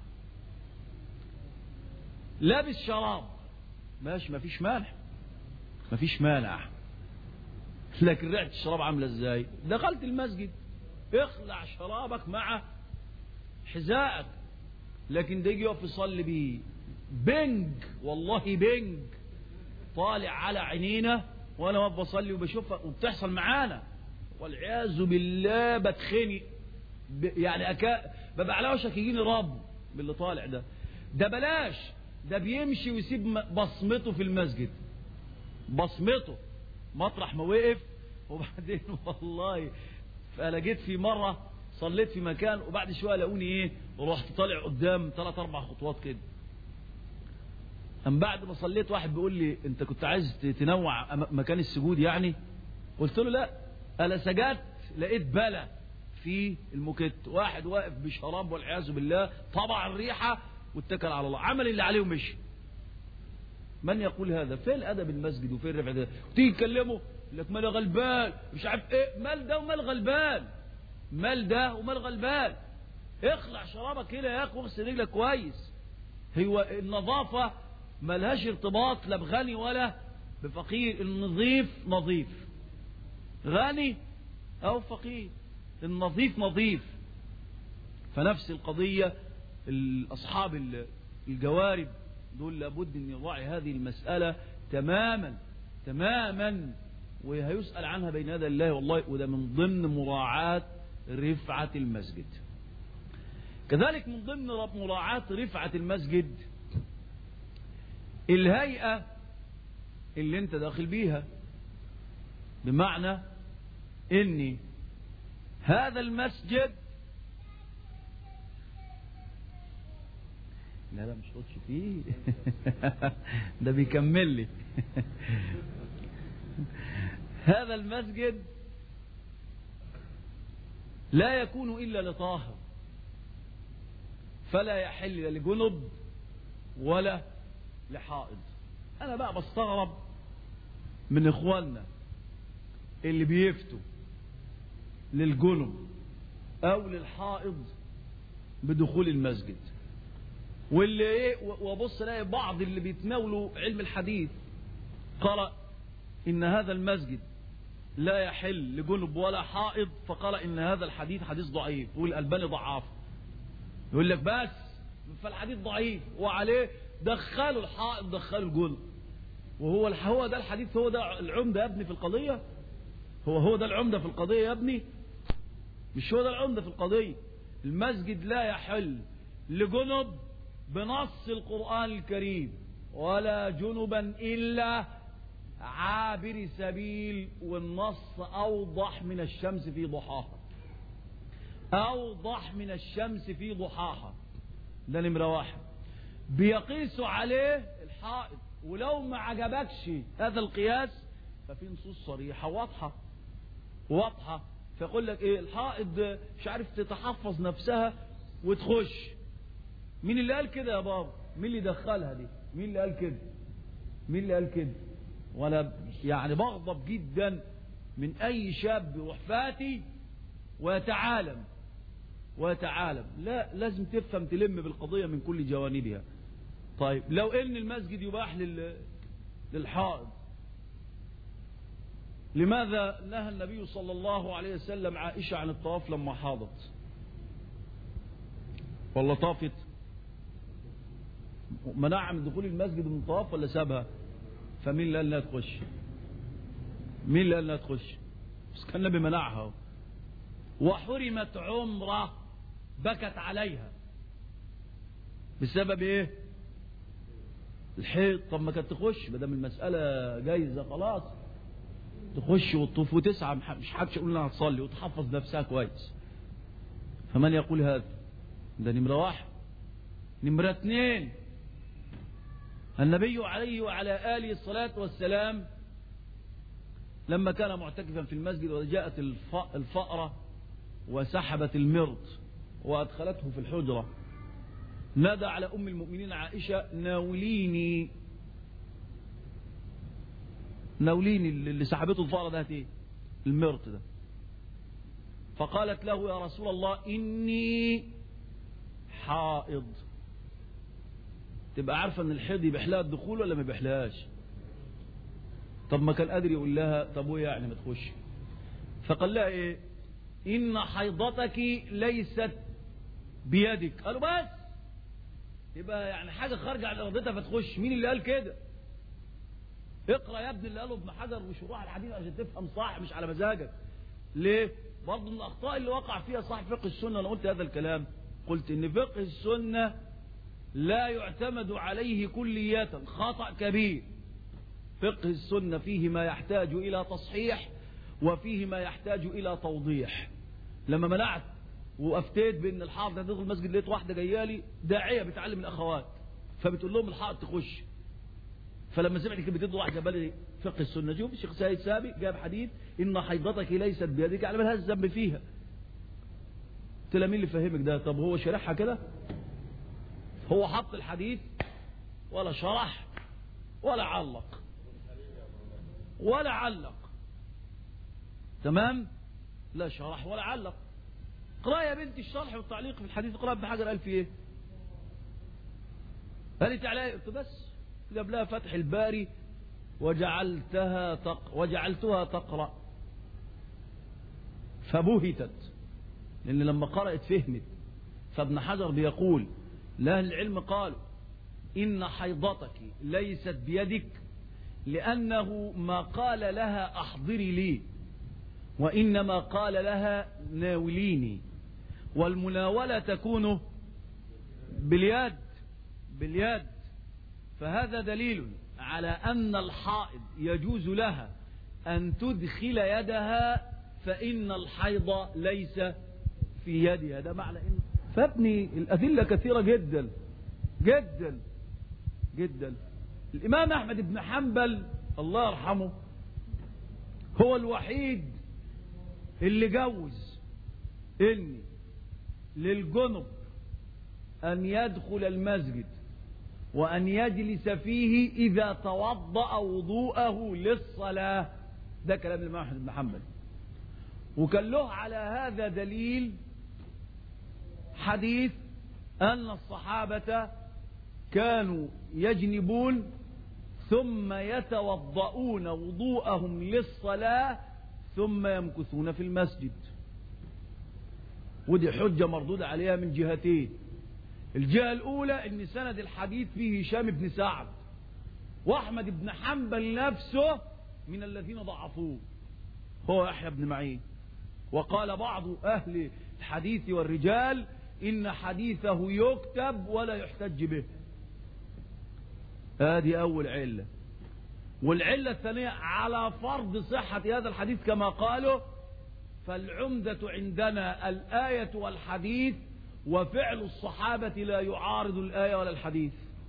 لابس شراب ماشي، ما فيش مانع، ما فيش مانع، لكن ريحة الشراب عاملة ازاي؟ دخلت المسجد اخلع شرابك مع حذائك، لكن ده يجي يقف يصلي بيه بنج، والله بنج طالع على عينينا وانا واقف بصلي وبشوفها وبتحصل معانا والعياذ بالله. بتخنق يعني أكا ببقى على وشك يجيني رب باللي طالع ده. ده بلاش، ده بيمشي ويسيب بصمته في المسجد، بصمته مطرح ما وقف. وبعدين والله فانا جيت في مره صليت في مكان وبعد شويه لقوني ايه، ورحت طالع قدام ثلاث اربع خطوات كده. أم بعد ما صليت واحد بيقول لي انت كنت عايز تنوع مكان السجود يعني؟ قلت له لا، انا سجدت لقيت بلا في الموكيت، واحد واقف بشراب والعياذ بالله، طبع الريحه واتكل على الله، عمل اللي عليه ومشي. من يقول هذا؟ فين ادب المسجد وفين الرفع ده؟ تيجي تكلمه لك مال غلبان مش عارف ايه. مال ده ومال غلبان؟ مال ده ومال غلبان؟ اخلع شرابك كده يا اخي واغسل رجلك كويس. هو النظافه ملهاش ارتباط لا بغني ولا بفقير، النظيف نظيف، غني او فقير، النظيف نظيف. فنفس القضيه اصحاب الجوارب دول لابد ان يراعي هذه المسألة تماما تماما، وهيسأل عنها بين يدي الله والله. وده من ضمن مراعاة رفعة المسجد. كذلك من ضمن مراعاة رفعة المسجد الهيئة اللي انت داخل بيها، بمعنى ان هذا المسجد لا لا مش خدش فيه ده بيكمل لي هذا المسجد لا يكون إلا لطاهر، فلا يحل لا لجنب ولا لحائض. أنا بقى بستغرب من إخواننا اللي بيفتوا للجنب أو للحائض بدخول المسجد، واللي ايه وبص الاقي بعض اللي بيتناولوا علم الحديث قرأ ان هذا المسجد لا يحل لجنب ولا حائض، فقال ان هذا الحديث حديث ضعيف والألباني ضعفه. يقول لك بس فالحديث ضعيف وعليه دخلوا الحائض دخلوا الجنب، وهو هو ده الحديث، هو ده العمده يا ابني في القضيه، هو هو ده العمده في القضيه يا ابني، مش هو ده العمده في القضيه. المسجد لا يحل لجنب بنص القرآن الكريم، ولا جنبا إلا عابر سبيل، والنص أوضح من الشمس في ضحاها، أوضح من الشمس في ضحاها. ده نمرة واحد بيقيسوا عليه الحائط، ولو ما عجبكش هذا القياس ففي نصوص صريحة واضحة واضحة، فيقول لك ايه الحائط مش عارف تتحفظ نفسها وتخش. مين اللي قال كده يا بابا؟ مين اللي دخلها دي؟ مين اللي قال كده؟ مين اللي قال كده؟ وانا يعني بغضب جدا من اي شاب يروح فاتي ويتعالم ويتعالم. لا، لازم تفهم تلم بالقضية من كل جوانبها. طيب لو ان المسجد يباح لل... للحائض، لماذا نهى النبي صلى الله عليه وسلم عائشة عن الطواف لما حاضت؟ والله طافت منع من دخول المسجد من الطواف ولا سابها؟ فمين اللي قال لها تخش؟ مين اللي قال لها تخش؟ بس كان النبي منعها. وحرمت عمره بكت عليها بسبب ايه؟ الحيض. طب ما كانت تخش ما دام المسألة جايزة خلاص، تخش وتطوف وتسعى، مش حدش يقول لها تصلي وتحفظ نفسها كويس. فمن يقول هذا؟ ده نمرة واحد. نمرة اثنين، النبي عليه وعلى آله الصلاة والسلام لما كان معتكفا في المسجد وجاءت الفأرة وسحبت المرط وأدخلته في الحجرة، نادى على أم المؤمنين عائشة ناوليني ناوليني اللي سحبته الفأرة ده ايه؟ المرط ده. فقالت له يا رسول الله إني حائض. تبقى عارفة ان الحيض يبحلها الدخول ولا ما يبحلهاش؟ طب ما كان قادر يقول لها طب ويا يعني ما تخش. فقال لها ايه؟ ان حيضتك ليست بيدك. قالوا بس يبقى يعني حاجة خارجة عن ارادتها فتخش. مين اللي قال كده؟ اقرأ يا ابني اللي قاله ابن حجر وشروح الحديث عشان تفهم صح، مش على مزاجك. ليه؟ برضه من الاخطاء اللي وقع فيها صاحب فقه السنة، انا قلت هذا الكلام، قلت ان فقه السنة لا يعتمد عليه كلية، خطأ كبير. فقه السنة فيه ما يحتاج إلى تصحيح وفيه ما يحتاج إلى توضيح. لما منعت وأفتيت بأن الحائض هتدخل المسجد، لقيت واحدة جايالي داعية بتعلم الأخوات فبتقول لهم الحائض تخش، فلما سمعت كده بتدوا واحدة بالي فقه السنة. شوف الشيخ سيد سابق جاب حديث إن حيضتك ليست بيدك، على مالها الذنب فيها. قلت له مين اللي فهمك ده؟ طب هو شرحها كده؟ هو حط الحديث ولا شرح ولا علق ولا علق، تمام؟ لا شرح ولا علق. اقرأ يا بنتي الشرح والتعليق في الحديث، اقرأ ابن حجر قال في ايه؟ قالت علي قلت بس جاب لها فتح الباري وجعلتها تق وجعلتها تقرأ فبهتت، لأن لما قرأت فهمت. فابن حجر بيقول لأهل العلم قالوا إن حيضتك ليست بيدك لأنه ما قال لها أحضري لي وإنما قال لها ناوليني، والمناولة تكون باليد باليد. فهذا دليل على أن الحائض يجوز لها أن تدخل يدها، فإن الحيض ليس في يدها. ده معنى إن فابني الأدلة كثيرة جدا جدا جدا. الإمام أحمد بن حنبل الله يرحمه هو الوحيد اللي جوز إن للجنب أن يدخل المسجد وأن يجلس فيه إذا توضأ وضوءه للصلاة. ده كلام الإمام أحمد بن حنبل. وكان له على هذا دليل حديث أن الصحابة كانوا يجنبون ثم يتوضؤون وضوءهم للصلاة ثم يمكثون في المسجد. ودي حجة مردودة عليها من جهتين. الجهة الأولى أن سند الحديث فيه هشام بن سعد، وأحمد بن حنبل نفسه من الذين ضعفوه هو يحيى بن معين. وقال بعض أهل الحديث والرجال إن حديثه يكتب ولا يحتج به. هذه أول علة. والعلة الثانية على فرض صحة هذا الحديث كما قالوا، فالعمدة عندنا الآية والحديث، وفعل الصحابة لا يعارض الآية ولا الحديث.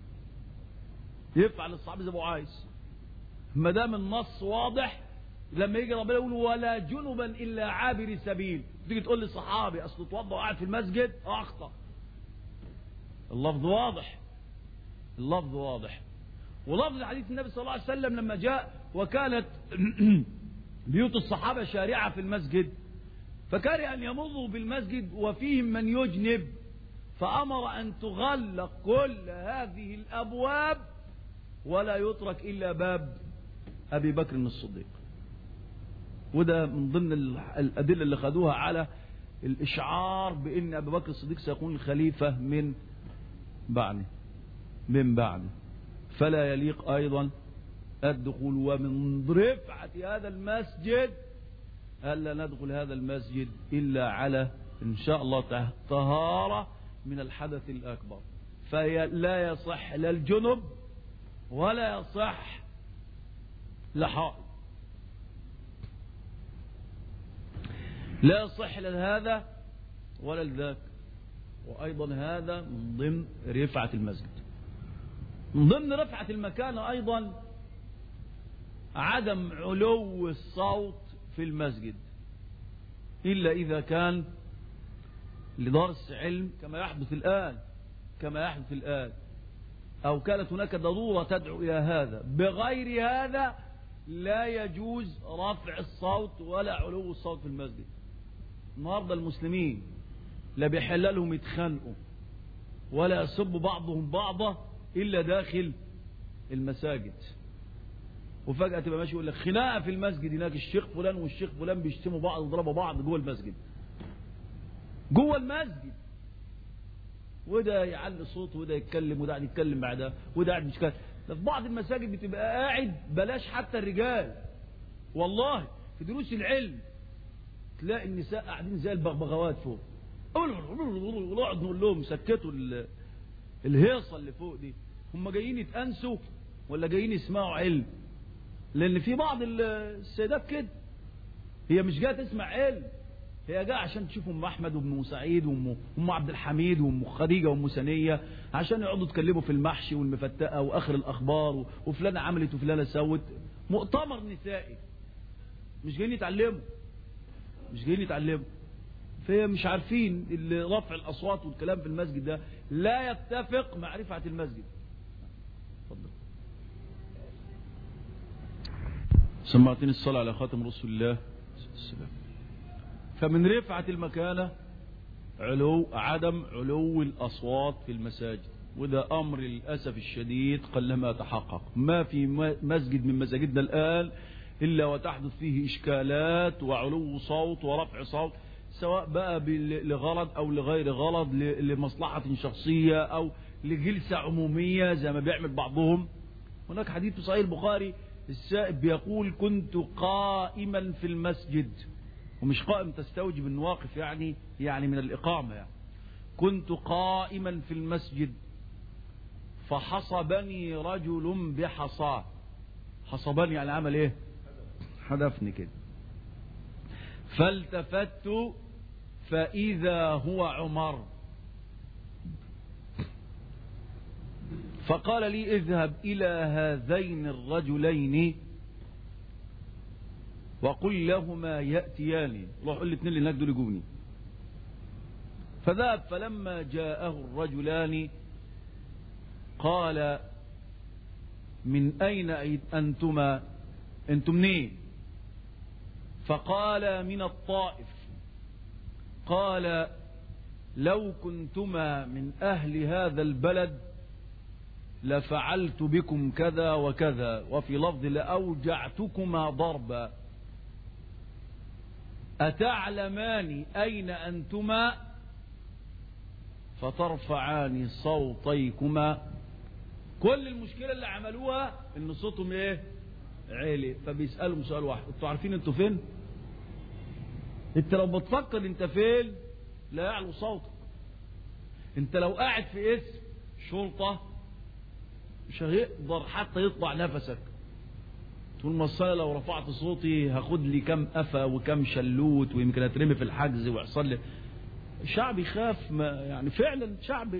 يفعل الصحابة زي ما هو عايز ما دام النص واضح. لما يجي ربنا يقول ولا جنبا إلا عابر سبيل، تيجي تقول لي صحابي أصل اتوضى وقاعد في المسجد، أخطأ. اللفظ واضح، اللفظ واضح. ولفظ حديث النبي صلى الله عليه وسلم لما جاء وكانت بيوت الصحابة شارعة في المسجد، فكره أن يمروا بالمسجد وفيهم من يجنب، فأمر أن تغلق كل هذه الأبواب ولا يترك إلا باب أبي بكر الصديق. وده من ضمن الأدلة اللي خدوها على الإشعار بأن أبي بكر الصديق سيكون الخليفة من بعده من بعده فلا يليق أيضا الدخول. ومن رفعة هذا المسجد ألا ندخل هذا المسجد إلا على إن شاء الله طهارة من الحدث الأكبر. فلا يصح لا الجنب ولا يصح لحائض، لا يصح لهذا ولا لذاك. وأيضا هذا من ضمن رفعة المسجد. من ضمن رفعة المكان أيضا عدم علو الصوت في المسجد، إلا إذا كان لدرس علم كما يحدث الآن كما يحدث الآن أو كانت هناك ضرورة تدعو إلى هذا. بغير هذا لا يجوز رفع الصوت ولا علو الصوت في المسجد. النهارده المسلمين لا بيحل لهم يتخانقوا ولا يسب بعضهم بعضا إلا داخل المساجد. وفجأة تبقى ماشي يقول لك خناقة في المسجد هناك، الشيخ فلان والشيخ فلان بيشتموا بعض ويضربوا بعض جوه المسجد جوه المسجد وده يعلي صوته وده يتكلم وده قاعد يتكلم بعدها وده قاعد مش كده. في بعض المساجد بتبقى قاعد بلاش حتى الرجال، والله في دروس العلم تلاقي النساء قاعدين زي البغبغاوات فوق، ونقعد نقول لهم سكتوا الهيصه اللي فوق دي. هم جايين يتأنسوا ولا جايين يسمعوا علم؟ لأن في بعض السيدات كده هي مش جايه تسمع علم، هي جايه عشان تشوف ام احمد وام سعيد وام ام عبد الحميد وام خديجه وام سنيه، عشان يقعدوا يتكلموا في المحشي والمفتقه واخر الاخبار وفلانه عملت وفلانه سوت. مؤتمر نسائي، مش جايين يتعلموا مش جايين يتعلموا فهي مش عارفين اللي رفع الاصوات والكلام في المسجد ده لا يتفق مع رفعه المسجد. اتفضل. سمعتني الصلاه على خاتم رسول الله السلام. فمن رفعة المكانة علو عدم علو الأصوات في المساجد، وده أمر للأسف الشديد قلما تحقق. ما في مسجد من مساجدنا الآن إلا وتحدث فيه إشكالات وعلو صوت ورفع صوت، سواء بقى لغرض أو لغير غرض، لمصلحة شخصية أو لجلسة عمومية زي ما بيعمل بعضهم. هناك حديث في صحيح البخاري السائب بيقول كنت قائما في المسجد ومش قائم تستوجب أن واقف، يعني يعني من الإقامة. يعني كنت قائما في المسجد فحصبني رجل بحصاه. حصبني يعني عمل ايه؟ حدفني كده. فالتفت فإذا هو عمر، فقال لي اذهب إلى هذين الرجلين وقل لهما يأتياني. روح قل الاثنين اللي هناك دول يجوني. فذهب، فلما جاءه الرجلان قال من أين أنتما؟ أنتم منين؟ فقال من الطائف. قال لو كنتما من أهل هذا البلد لفعلت بكم كذا وكذا، وفي لفظ لأوجعتكما ضربا. أتعلمان أين أنتما فترفعان صوتيكما؟ كل المشكلة اللي عملوها ان صوتهم ايه؟ عالي. فبيسألهم سؤال واحد، انتوا عارفين انتوا فين؟ انت لو بتفكر انت فين لا يعلو صوتك. انت لو قاعد في اسم شرطة مش هيقدر حتى يطلع نفسك. طول ما الصلاة لو رفعت صوتي هاخد لي كم قفا وكم شلوت، ويمكن اترمي في الحجز ويحصل لي. شعب يخاف، ما يعني فعلا شعب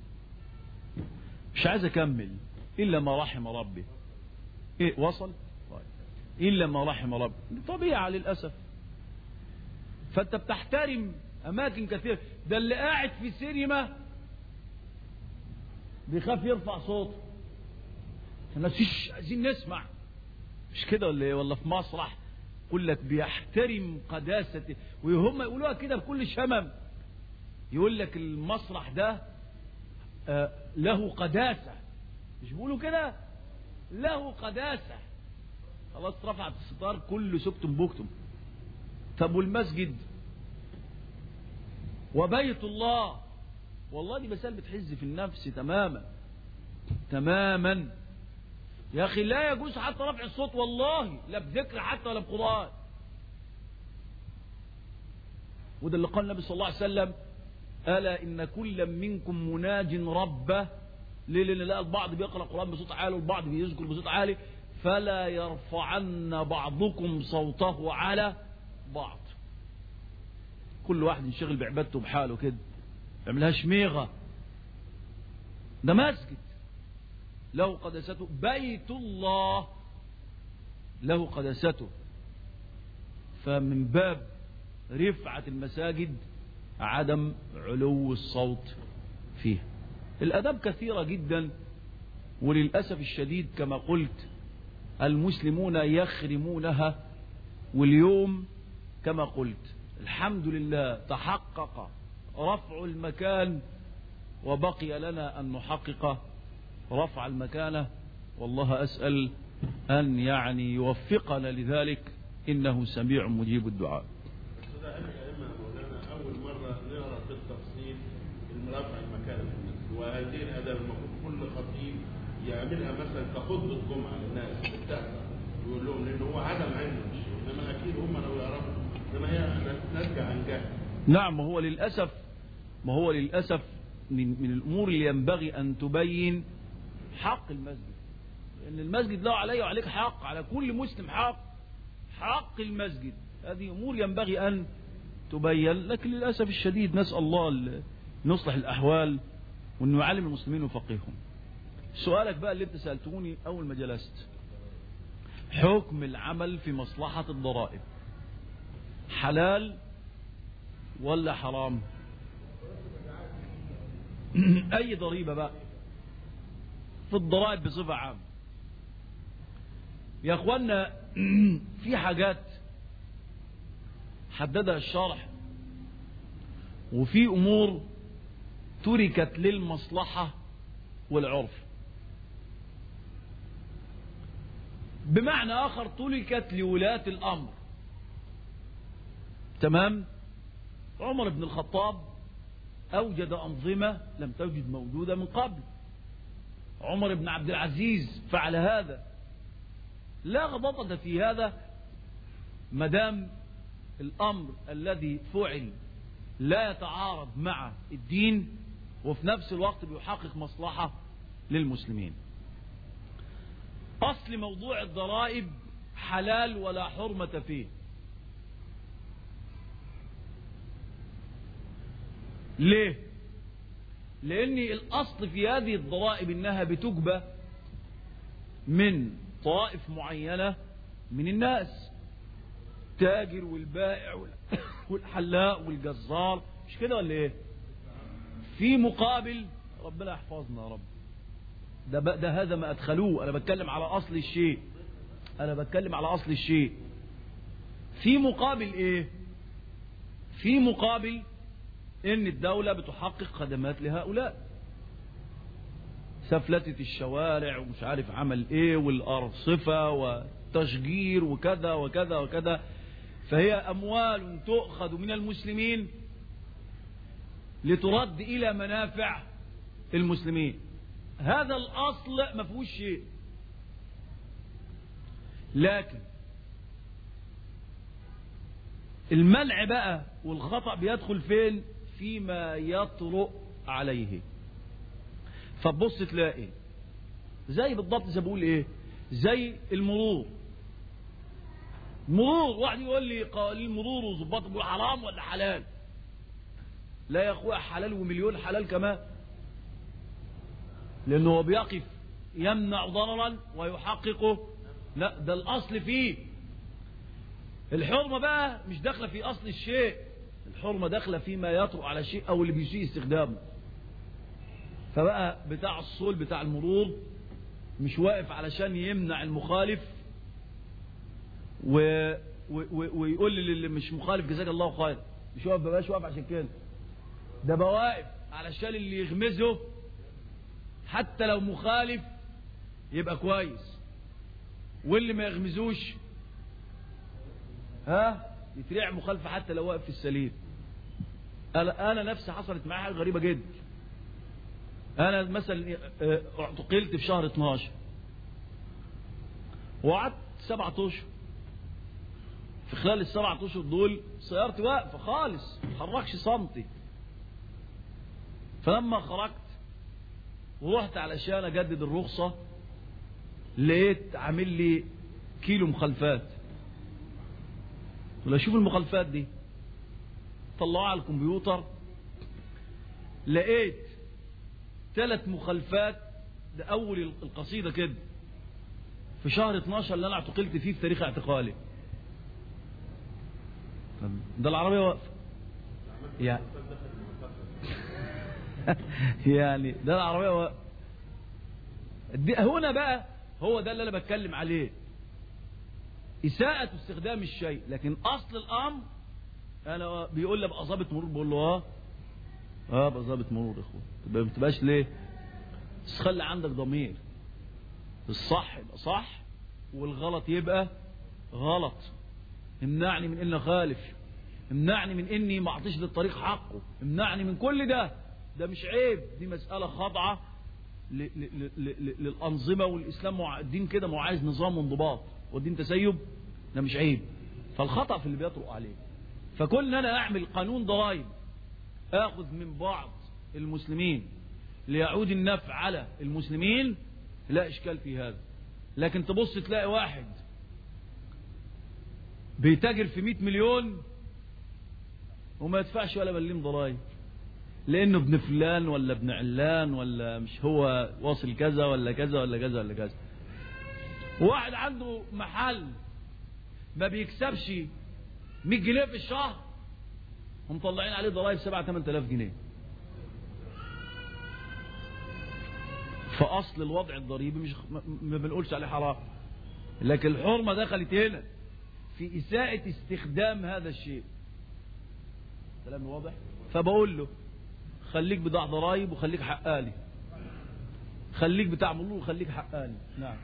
مش عايز اكمل الا ما رحم ربي. ايه وصل؟ طيب. الا ما رحم ربي، طبيعة للاسف. فانت بتحترم اماكن كثيرة. ده اللي قاعد في سينما بيخاف يرفع صوته، الناس مش عايزين نسمع. مش كده ولا ايه؟ ولا في مسرح يقول لك بيحترم قداسته، وهم يقولوها كده بكل شمم. يقول لك المسرح ده آه له قداسة. مش بيقولوا كده؟ له قداسة. خلاص رفعت الستار كله سكتم بوكتم. طب والمسجد وبيت الله؟ والله دي مسألة بتحز في النفس تماما تماما. يا أخي لا يجوز حتى رفع الصوت، والله لا بذكر حتى ولا بقرآن. وده اللي قال النبي صلى الله عليه وسلم ألا إن كل منكم مناج ربه. ليه؟ لأن لا البعض بيقرأ القرآن بصوت عالي والبعض بيذكر بصوت عالي. فلا يرفعن بعضكم صوته على بعض. كل واحد ينشغل بعبادته بحاله كده، يعملهاش ميغة. ده مسجد له قداسته، بيت الله له قداسته. فمن باب رفعة المساجد عدم علو الصوت فيها. الأداب كثيرة جدا، وللأسف الشديد كما قلت المسلمون يخرمونها. واليوم كما قلت الحمد لله تحقق رفع المكان، وبقي لنا أن نحقق رفع المكانة. والله أسأل أن يعني يوفقنا لذلك، إنه سميع مجيب الدعاء. أول مرة نقرأ في التفصيل رفع المكانة، وهذه الأداب المفروض كل خطيب يعملها مثلا كخطبة جمعة للناس بتاعها، ويقول لهم لأن هو عدم علم، إنما أكيد هم لو يعرفوا، إنما هي نرجع عن جهل. نعم، هو للأسف ما هو للأسف من, من الأمور اللي ينبغي أن تبين حق المسجد. لأن المسجد له علي وعليك حق، على كل مسلم حق. حق المسجد هذه أمور ينبغي أن تبين، لكن للأسف الشديد نسأل الله أن يصلح الأحوال وأنه يعلم المسلمين ويفقههم. سؤالك بقى اللي انت سألتوني أول ما جلست، حكم العمل في مصلحة الضرائب حلال ولا حرام؟ أي ضريبة بقى في الضرائب بصفة عامة يا أخوانا. في حاجات حددها الشرع، وفي أمور تركت للمصلحة والعرف. بمعنى آخر تركت لولاة الأمر. تمام؟ عمر بن الخطاب أوجد أنظمة لم توجد موجودة من قبل. عمر بن عبد العزيز فعل هذا، لا غضاضة في هذا مدام الأمر الذي فعل لا يتعارض مع الدين وفي نفس الوقت بيحقق مصلحة للمسلمين. أصل موضوع الضرائب حلال ولا حرمة فيه. ليه؟ لأن الأصل في هذه الضرائب إنها بتجبى من طائف معينة من الناس، تاجر والبائع والحلاق والجزار، مش كده ولا ايه؟ في مقابل ربنا يحفظنا يا رب، ده, ده هذا ما أدخلوه. أنا بتكلم على أصل الشيء، أنا بتكلم على أصل الشيء. في مقابل إيه؟ في مقابل إن الدولة بتحقق خدمات لهؤلاء، سفلتة الشوارع ومش عارف عمل إيه والأرصفة وتشجير وكذا وكذا وكذا. فهي أموال تؤخذ من المسلمين لترد إلى منافع المسلمين. هذا الأصل ما فيهوش شيء، لكن المنع بقى والخطأ بيدخل فين؟ فيما يطرأ عليه. فبص تلاقي زي بالضبط زي بقول ايه، زي المرور. مرور واحد يقول لي قوانين المرور وظباط بيقول حرام ولا حلال؟ لا يا اخويا، حلال ومليون حلال كمان، لانه هو بيقف يمنع ضررا ويحققه. لا، ده الاصل فيه. الحرمه بقى مش داخله في اصل الشيء، الحرمه داخله فيما يطرأ على شيء او اللي بيسيء استخدامه. فبقى بتاع الصول بتاع المرور مش واقف علشان يمنع المخالف و... و... و... ويقول للي مش مخالف جزاك الله خير، مش واقف، بقاش واقف عشان كده، ده بقى واقف علشان اللي يغمزه حتى لو مخالف يبقى كويس، واللي ما يغمزوش ها يتريع مخالفة حتى لو واقف في السليم. انا انا نفسي حصلت معايا حاجه غريبه جدا. انا مثلا اعتقلت في شهر اتناشر وقعدت سبعة اشهر. في خلال السبعة اشهر دول سيارتي واقفه خالص ما اتحركش سنتي. فلما خرجت ورحت علشان اجدد الرخصه لقيت عامل لي كيلو مخالفات. ولا شوف المخالفات دي، طلعوها على الكمبيوتر لقيت ثلاث مخالفات. ده اول القصيده كده في شهر اتناشر اللي انا اعتقلت فيه في تاريخ اعتقالي. ده العربيه واقفه يعني يعني ده العربيه واقفه. هنا بقى هو ده اللي انا بتكلم عليه، إساءة استخدام الشيء. لكن أصل الأمر أنا بيقول لي أبقى ظابط مرور، بقول له آه آه أبقى ظابط مرور يا أخويا. ما بتبقاش ليه؟ بس خلي عندك ضمير. الصح يبقى صح والغلط يبقى غلط. امنعني من إني أخالف، امنعني من إني ما أعطيش للطريق حقه، امنعني من كل ده. ده مش عيب، دي مسألة خاضعة للأنظمة، والإسلام الدين كده ما عايز نظام وانضباط، والدين تسيب، ده مش عيب. فالخطأ في اللي بيطرق عليه. فكل أنا أعمل قانون ضرائب آخذ من بعض المسلمين ليعود النفع على المسلمين، لا إشكال في هذا. لكن تبص تلاقي واحد بيتاجر في مئة مليون وما يدفعش ولا مليم ضرائب، لأنه ابن فلان ولا ابن علان ولا مش هو واصل كذا ولا كذا ولا كذا ولا كذا. واحد عنده محل ما بيكسبش مئة جنيه في الشهر ومطلعين عليه ضرائب سبعة ثمانية آلاف جنيه. فأصل الوضع الضريبي مش ما بنقولش عليه حرام، لكن الحرمة دخلت هنا في إساءة استخدام هذا الشيء. كلام واضح؟ فبقول له خليك بتاع ضرائب وخليك حقاني، خليك بتاع مرور وخليك حقاني. نعم،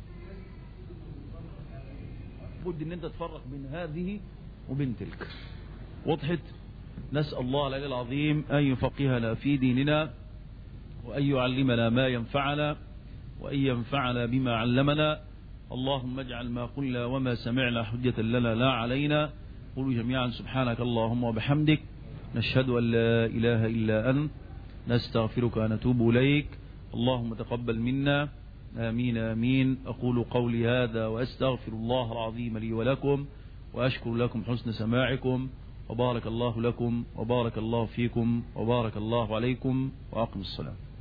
بد ان انت تفرق بين هذه وبين تلك. وضحت؟ نسأل الله العلي العظيم ان يفقهنا في ديننا وان يعلمنا ما ينفعنا وان ينفعنا بما علمنا. اللهم اجعل ما قلنا وما سمعنا حجة لنا لا علينا، قولوا جميعا سبحانك اللهم وبحمدك، نشهد أن لا إله إلا أنت، نستغفرك ونتوب إليك. اللهم تقبل منا، آمين آمين. أقول قولي هذا وأستغفر الله العظيم لي ولكم، وأشكر لكم حسن سماعكم، وبارك الله لكم وبارك الله فيكم وبارك الله عليكم، وأقم الصلاة.